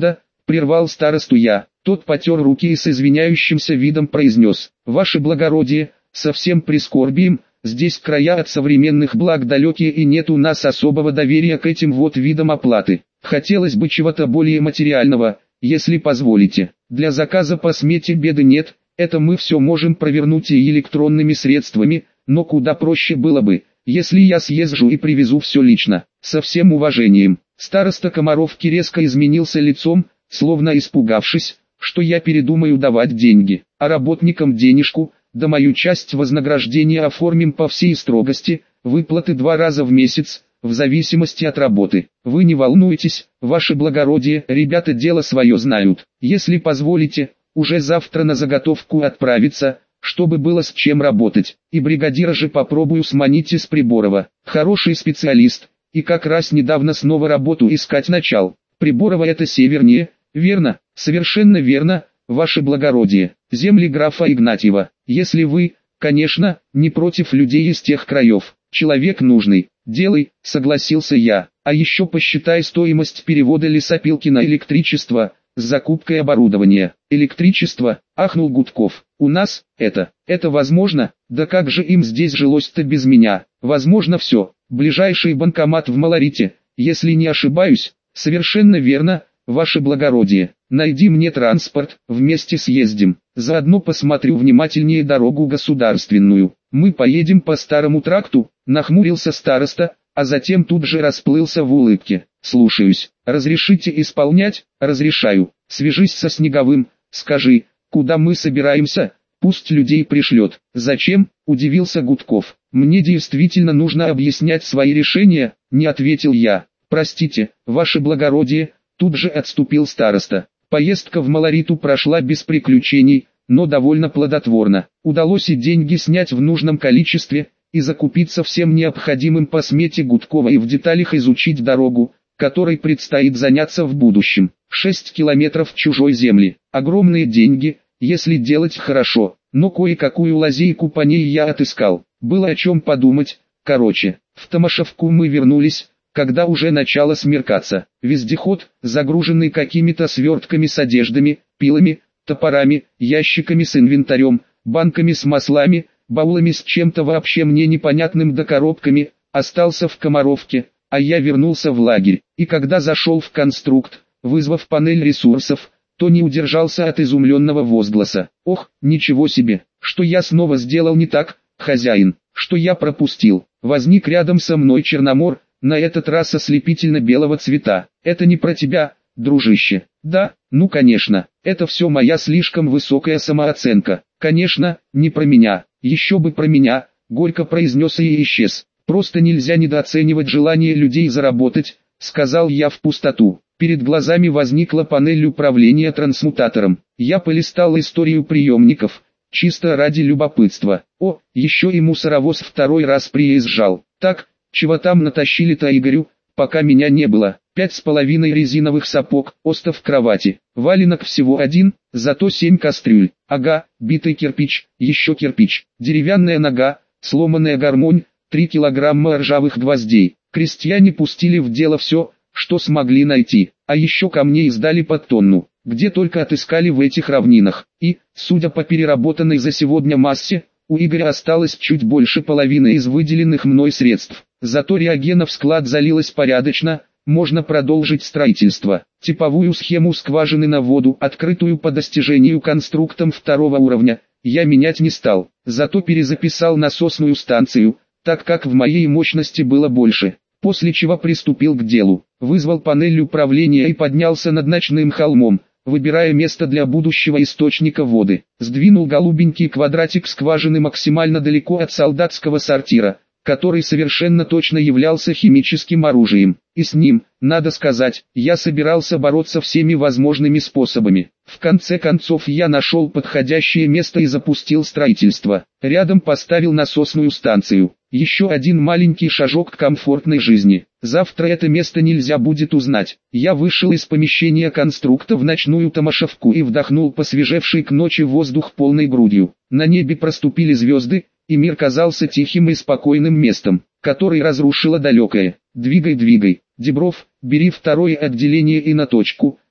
прервал старосту я. Тот потер руки и с извиняющимся видом произнес: «Ваше благородие, со всем прискорбием, здесь края от современных благ далекие и нет у нас особого доверия к этим вот видам оплаты. Хотелось бы чего-то более материального, если позволите. Для заказа по смете беды нет, это мы все можем провернуть и электронными средствами, но куда проще было бы, если я съезжу и привезу все лично. Со всем уважением». Староста Комаровки резко изменился лицом, словно испугавшись, что я передумаю давать деньги, а работникам денежку, да мою часть вознаграждения оформим по всей строгости, выплаты 2 раза в месяц, в зависимости от работы. Вы не волнуйтесь, ваше благородие, ребята дело свое знают. Если позволите, уже завтра на заготовку отправиться, чтобы было с чем работать. И бригадира же попробую сманить из Приборова. Хороший специалист, и как раз недавно снова работу искать начал. Приборово это севернее, верно? Совершенно верно, ваше благородие. Земли графа Игнатьева. Если вы, конечно, не против людей из тех краев. Человек нужный. Делай, согласился я. А еще посчитай стоимость перевода лесопилки на электричество, с закупкой оборудования. Электричество, ахнул Гудков. У нас, это возможно? Да как же им здесь жилось-то без меня? Возможно все. Ближайший банкомат в Малорите, если не ошибаюсь. Совершенно верно, ваше благородие. Найди мне транспорт, вместе съездим. Заодно посмотрю внимательнее дорогу государственную. Мы поедем по старому тракту, нахмурился староста, а затем тут же расплылся в улыбке. Слушаюсь. Разрешите исполнять? Разрешаю. Свяжись со Снеговым, скажи, куда мы собираемся, пусть людей пришлет. Зачем? Удивился Гудков. Мне действительно нужно объяснять свои решения, не ответил я. Простите, ваше благородие, тут же отступил староста. Поездка в Малориту прошла без приключений, но довольно плодотворно. Удалось и деньги снять в нужном количестве, и закупиться всем необходимым по смете Гудкова и в деталях изучить дорогу, которой предстоит заняться в будущем. 6 километров чужой земли. Огромные деньги, если делать хорошо, но кое-какую лазейку по ней я отыскал. Было о чем подумать. Короче, в Томашевку мы вернулись, когда уже начало смеркаться. Вездеход, загруженный какими-то свертками с одеждами, пилами, топорами, ящиками с инвентарем, банками с маслами, баулами с чем-то вообще мне непонятным да коробками, остался в Комаровке, а я вернулся в лагерь. И когда зашел в конструкт, вызвав панель ресурсов, то не удержался от изумленного возгласа. Ох, ничего себе, что я снова сделал не так, хозяин, что я пропустил. Возник рядом со мной Черномор, на этот раз ослепительно белого цвета. Это не про тебя, дружище. Да, ну конечно, это все моя слишком высокая самооценка. Конечно, не про меня, еще бы про меня, горько произнес и исчез. Просто нельзя недооценивать желание людей заработать, сказал я в пустоту. Перед глазами возникла панель управления трансмутатором. Я полистал историю приемников, чисто ради любопытства. О, еще и мусоровоз второй раз приезжал. Так, чего там натащили-то Игорю, пока меня не было. 5,5 резиновых сапог, остов кровати, валенок всего 1, зато 7 кастрюль. Ага, битый кирпич, еще кирпич, деревянная нога, сломанная гармонь, 3 килограмма ржавых гвоздей. Крестьяне пустили в дело все, что смогли найти, а еще камней сдали под тонну, где только отыскали в этих равнинах. И, судя по переработанной за сегодня массе, у Игоря осталось чуть больше половины из выделенных мной средств. Зато реагенов склад залилось порядочно, можно продолжить строительство. Типовую схему скважины на воду, открытую по достижению конструктом 2-го уровня, я менять не стал, зато перезаписал насосную станцию, так как в моей мощности было больше. После чего приступил к делу, вызвал панель управления и поднялся над ночным холмом, выбирая место для будущего источника воды. Сдвинул голубенький квадратик скважины максимально далеко от солдатского сортира, который совершенно точно являлся химическим оружием. И с ним, надо сказать, я собирался бороться всеми возможными способами. В конце концов я нашел подходящее место и запустил строительство. Рядом поставил насосную станцию. Еще один маленький шажок к комфортной жизни. Завтра это место нельзя будет узнать. Я вышел из помещения конструкта в ночную Томашевку и вдохнул посвежевший к ночи воздух полной грудью. На небе проступили звезды, и мир казался тихим и спокойным местом, который разрушило далекое. Двигай, Дебров, бери 2-е отделение и на точку,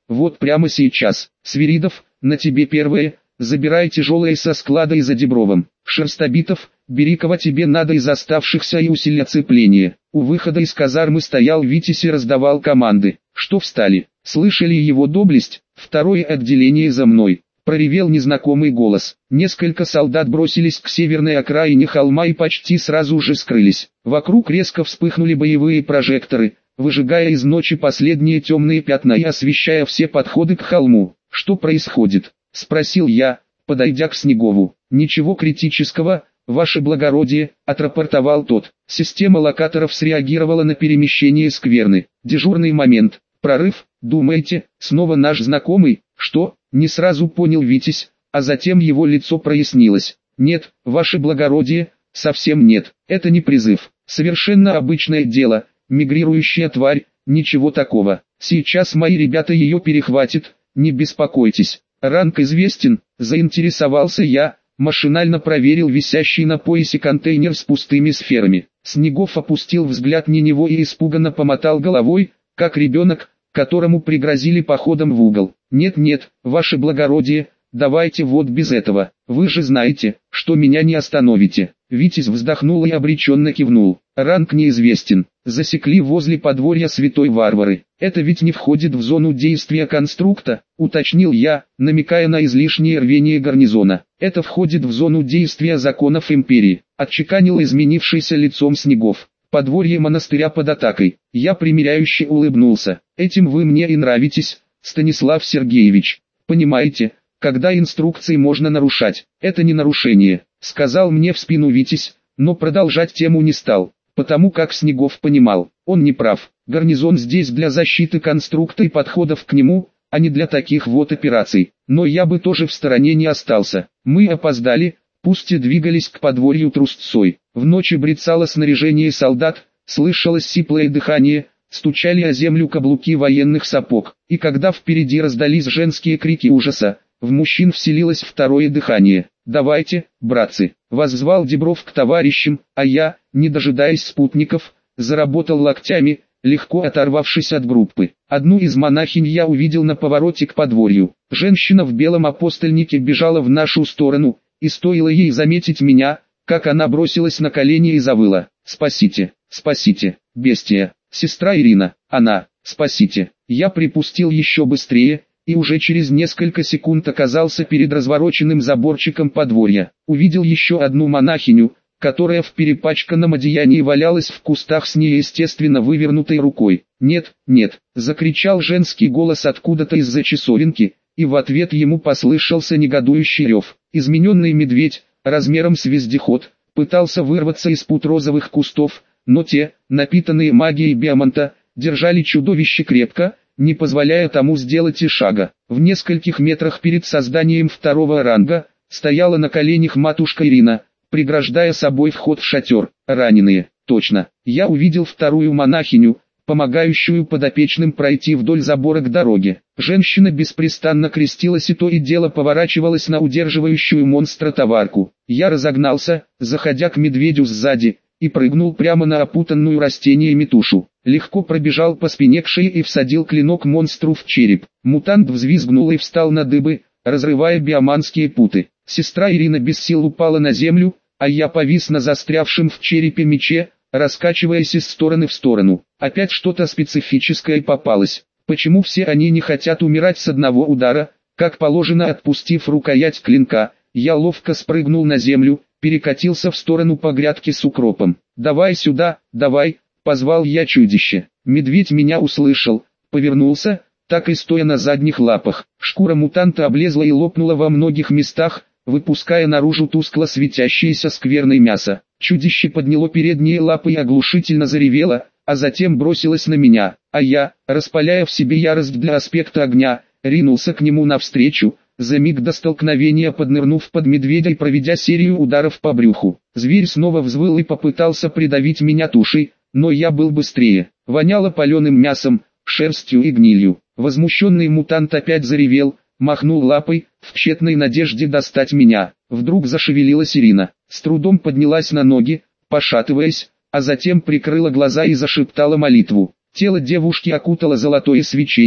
вот прямо сейчас. Свиридов, на тебе первое, забирай тяжелое со склада и за Дебровым. Шерстобитов, бери кого тебе надо из оставшихся и усиля цепление. У выхода из казармы стоял Витязь и раздавал команды. Что встали? Слышали его доблесть? Второе отделение за мной. Проревел незнакомый голос. Несколько солдат бросились к северной окраине холма и почти сразу же скрылись. Вокруг резко вспыхнули боевые прожекторы, выжигая из ночи последние темные пятна и освещая все подходы к холму. «Что происходит?» — спросил я, подойдя к Снегову. «Ничего критического, ваше благородие», — отрапортовал тот. Система локаторов среагировала на перемещение скверны. Дежурный момент. Прорыв, думаете, снова наш знакомый? Что? Не сразу понял Витязь, а затем его лицо прояснилось. Нет, ваше благородие, совсем нет. Это не призыв. Совершенно обычное дело. Мигрирующая тварь, ничего такого. Сейчас мои ребята ее перехватят, не беспокойтесь. Ранг известен, заинтересовался я, машинально проверил висящий на поясе контейнер с пустыми сферами. Снегов опустил взгляд на него и испуганно помотал головой, как ребенок, которому пригрозили походом в угол. «Нет-нет, ваше благородие, давайте вот без этого, вы же знаете, что меня не остановите». Витязь вздохнул и обреченно кивнул. «Ранг неизвестен, засекли возле подворья Святой Варвары. Это ведь не входит в зону действия конструкта», уточнил я, намекая на излишнее рвение гарнизона. «Это входит в зону действия законов империи», отчеканил изменившийся лицом Снегов. «Подворье монастыря под атакой». Я примиряюще улыбнулся. «Этим вы мне и нравитесь, Станислав Сергеевич. Понимаете, когда инструкции можно нарушать, это не нарушение», сказал мне в спину Витязь, но продолжать тему не стал, потому как Снегов понимал, он не прав. Гарнизон здесь для защиты конструкта и подходов к нему, а не для таких вот операций. Но я бы тоже в стороне не остался. Мы опоздали, пусть и двигались к подворью трусцой. В ночи брецало снаряжение солдат, слышалось сиплое дыхание, стучали о землю каблуки военных сапог. И когда впереди раздались женские крики ужаса, в мужчин вселилось второе дыхание. «Давайте, братцы!» — воззвал Дебров к товарищам, а я, не дожидаясь спутников, заработал локтями, легко оторвавшись от группы. Одну из монахинь я увидел на повороте к подворью. Женщина в белом апостольнике бежала в нашу сторону, и стоило ей заметить меня, как она бросилась на колени и завыла. «Спасите, спасите, бестия, сестра Ирина, она, спасите!» Я припустил еще быстрее, и уже через несколько секунд оказался перед развороченным заборчиком подворья. Увидел еще одну монахиню, которая в перепачканном одеянии валялась в кустах с неестественно вывернутой рукой. «Нет, нет!» — закричал женский голос откуда-то из-за часовенки, и в ответ ему послышался негодующий рев. Измененный медведь, размером с вездеход, пытался вырваться из пут розовых кустов, но те, напитанные магией Биоманта, держали чудовище крепко, не позволяя тому сделать и шага. В нескольких метрах перед созданием второго ранга стояла на коленях матушка Ирина, преграждая собой вход в шатер. Раненые, точно. Я увидел вторую монахиню, помогающую подопечным пройти вдоль забора к дороге. Женщина беспрестанно крестилась и то и дело поворачивалась на удерживающую монстра товарку. Я разогнался, заходя к медведю сзади, и прыгнул прямо на опутанную растениями тушу. Легко пробежал по спине к шее и всадил клинок монстру в череп. Мутант взвизгнул и встал на дыбы, разрывая биоманские путы. Сестра Ирина без сил упала на землю, а я повис на застрявшем в черепе мече, раскачиваясь из стороны в сторону. Опять что-то специфическое попалось. Почему все они не хотят умирать с одного удара? Как положено, отпустив рукоять клинка, я ловко спрыгнул на землю, перекатился в сторону по грядке с укропом. «Давай сюда, давай!» — позвал я чудище. Медведь меня услышал, повернулся, так и стоя на задних лапах. Шкура мутанта облезла и лопнула во многих местах, выпуская наружу тускло светящееся скверное мясо. Чудище подняло передние лапы и оглушительно заревело, а затем бросилось на меня, а я, распаляя в себе ярость для аспекта огня, ринулся к нему навстречу, за миг до столкновения поднырнув под медведя и проведя серию ударов по брюху. Зверь снова взвыл и попытался придавить меня тушей, но я был быстрее. Воняло паленым мясом, шерстью и гнилью. Возмущенный мутант опять заревел, махнул лапой, в тщетной надежде достать меня. Вдруг зашевелилась Ирина, с трудом поднялась на ноги, пошатываясь, а затем прикрыла глаза и зашептала молитву. Тело девушки окутало золотое свечение,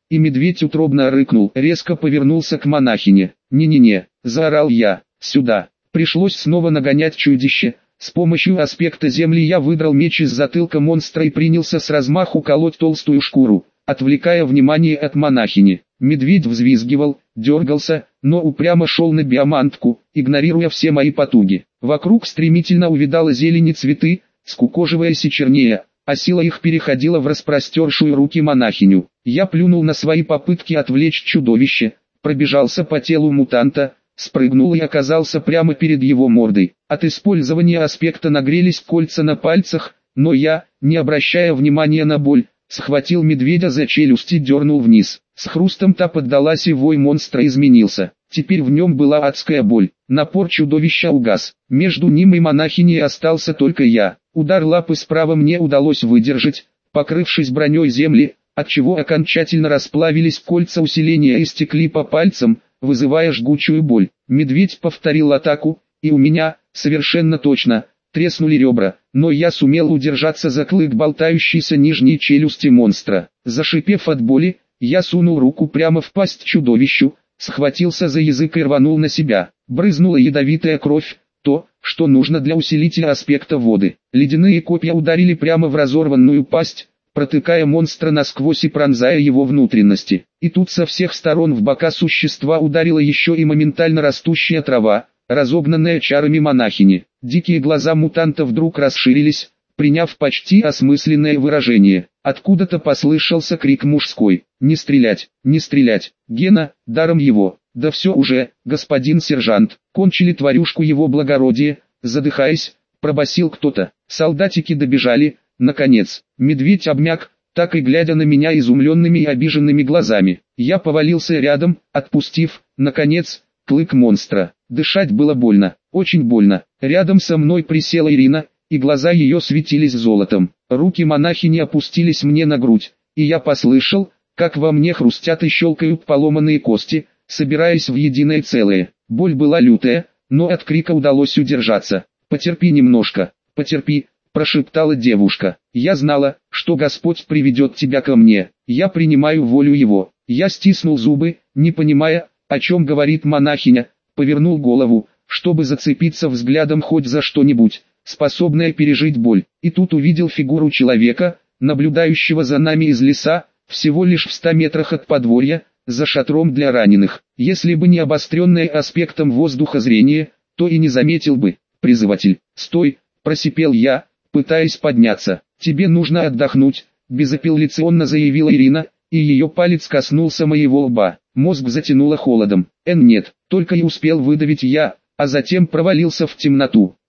И медведь утробно рыкнул, резко повернулся к монахине. «Не-не-не», — заорал я, — «сюда». Пришлось снова нагонять чудище. С помощью аспекта земли я выдрал меч из затылка монстра и принялся с размаху колоть толстую шкуру, отвлекая внимание от монахини. Медведь взвизгивал, дергался, но упрямо шел на биомантку, игнорируя все мои потуги. Вокруг стремительно увядала зелень и цветы, скукоживаясь и чернея, а сила их переходила в распростершую руки монахиню. Я плюнул на свои попытки отвлечь чудовище, пробежался по телу мутанта, спрыгнул и оказался прямо перед его мордой. От использования аспекта нагрелись кольца на пальцах, но я, не обращая внимания на боль, схватил медведя за челюсть и дернул вниз. С хрустом та поддалась, и вой монстра изменился. Теперь в нем была адская боль. Напор чудовища угас. Между ним и монахиней остался только я. Удар лапы справа мне удалось выдержать, покрывшись броней земли, отчего окончательно расплавились кольца усиления и стекли по пальцам, вызывая жгучую боль. Медведь повторил атаку, и у меня, совершенно точно, треснули ребра, но я сумел удержаться за клык болтающейся нижней челюсти монстра. Зашипев от боли, я сунул руку прямо в пасть чудовищу, схватился за язык и рванул на себя. Брызнула ядовитая кровь, то, что нужно для усилителя аспекта воды. Ледяные копья ударили прямо в разорванную пасть, протыкая монстра насквозь и пронзая его внутренности. И тут со всех сторон в бока существа ударила еще и моментально растущая трава, разогнанная чарами монахини. Дикие глаза мутанта вдруг расширились, приняв почти осмысленное выражение. Откуда-то послышался крик мужской: «Не стрелять! Не стрелять! Гена, даром его!» «Да все уже, господин сержант, кончили тварюшку его благородие!» Задыхаясь, пробасил кто-то. Солдатики добежали, наконец. Медведь обмяк, так и глядя на меня изумленными и обиженными глазами. Я повалился рядом, отпустив, наконец, клык монстра. Дышать было больно, очень больно. Рядом со мной присела Ирина, и глаза ее светились золотом. Руки монахини опустились мне на грудь, и я послышал, как во мне хрустят и щелкают поломанные кости, собираясь в единое целое. Боль была лютая, но от крика удалось удержаться. «Потерпи немножко, потерпи», — прошептала девушка. «Я знала, что Господь приведет тебя ко мне. Я принимаю волю Его». Я стиснул зубы, не понимая, о чем говорит монахиня, повернул голову, чтобы зацепиться взглядом хоть за что-нибудь, способное пережить боль. И тут увидел фигуру человека, наблюдающего за нами из леса, всего лишь в 100 метрах от подворья, за шатром для раненых. Если бы не обостренное аспектом воздуха зрение, то и не заметил бы. «Призыватель, стой!» – просипел я, пытаясь подняться. «Тебе нужно отдохнуть», – безапелляционно заявила Ирина, и ее палец коснулся моего лба. Мозг затянуло холодом. Нет, только и успел выдавить я, а затем провалился в темноту.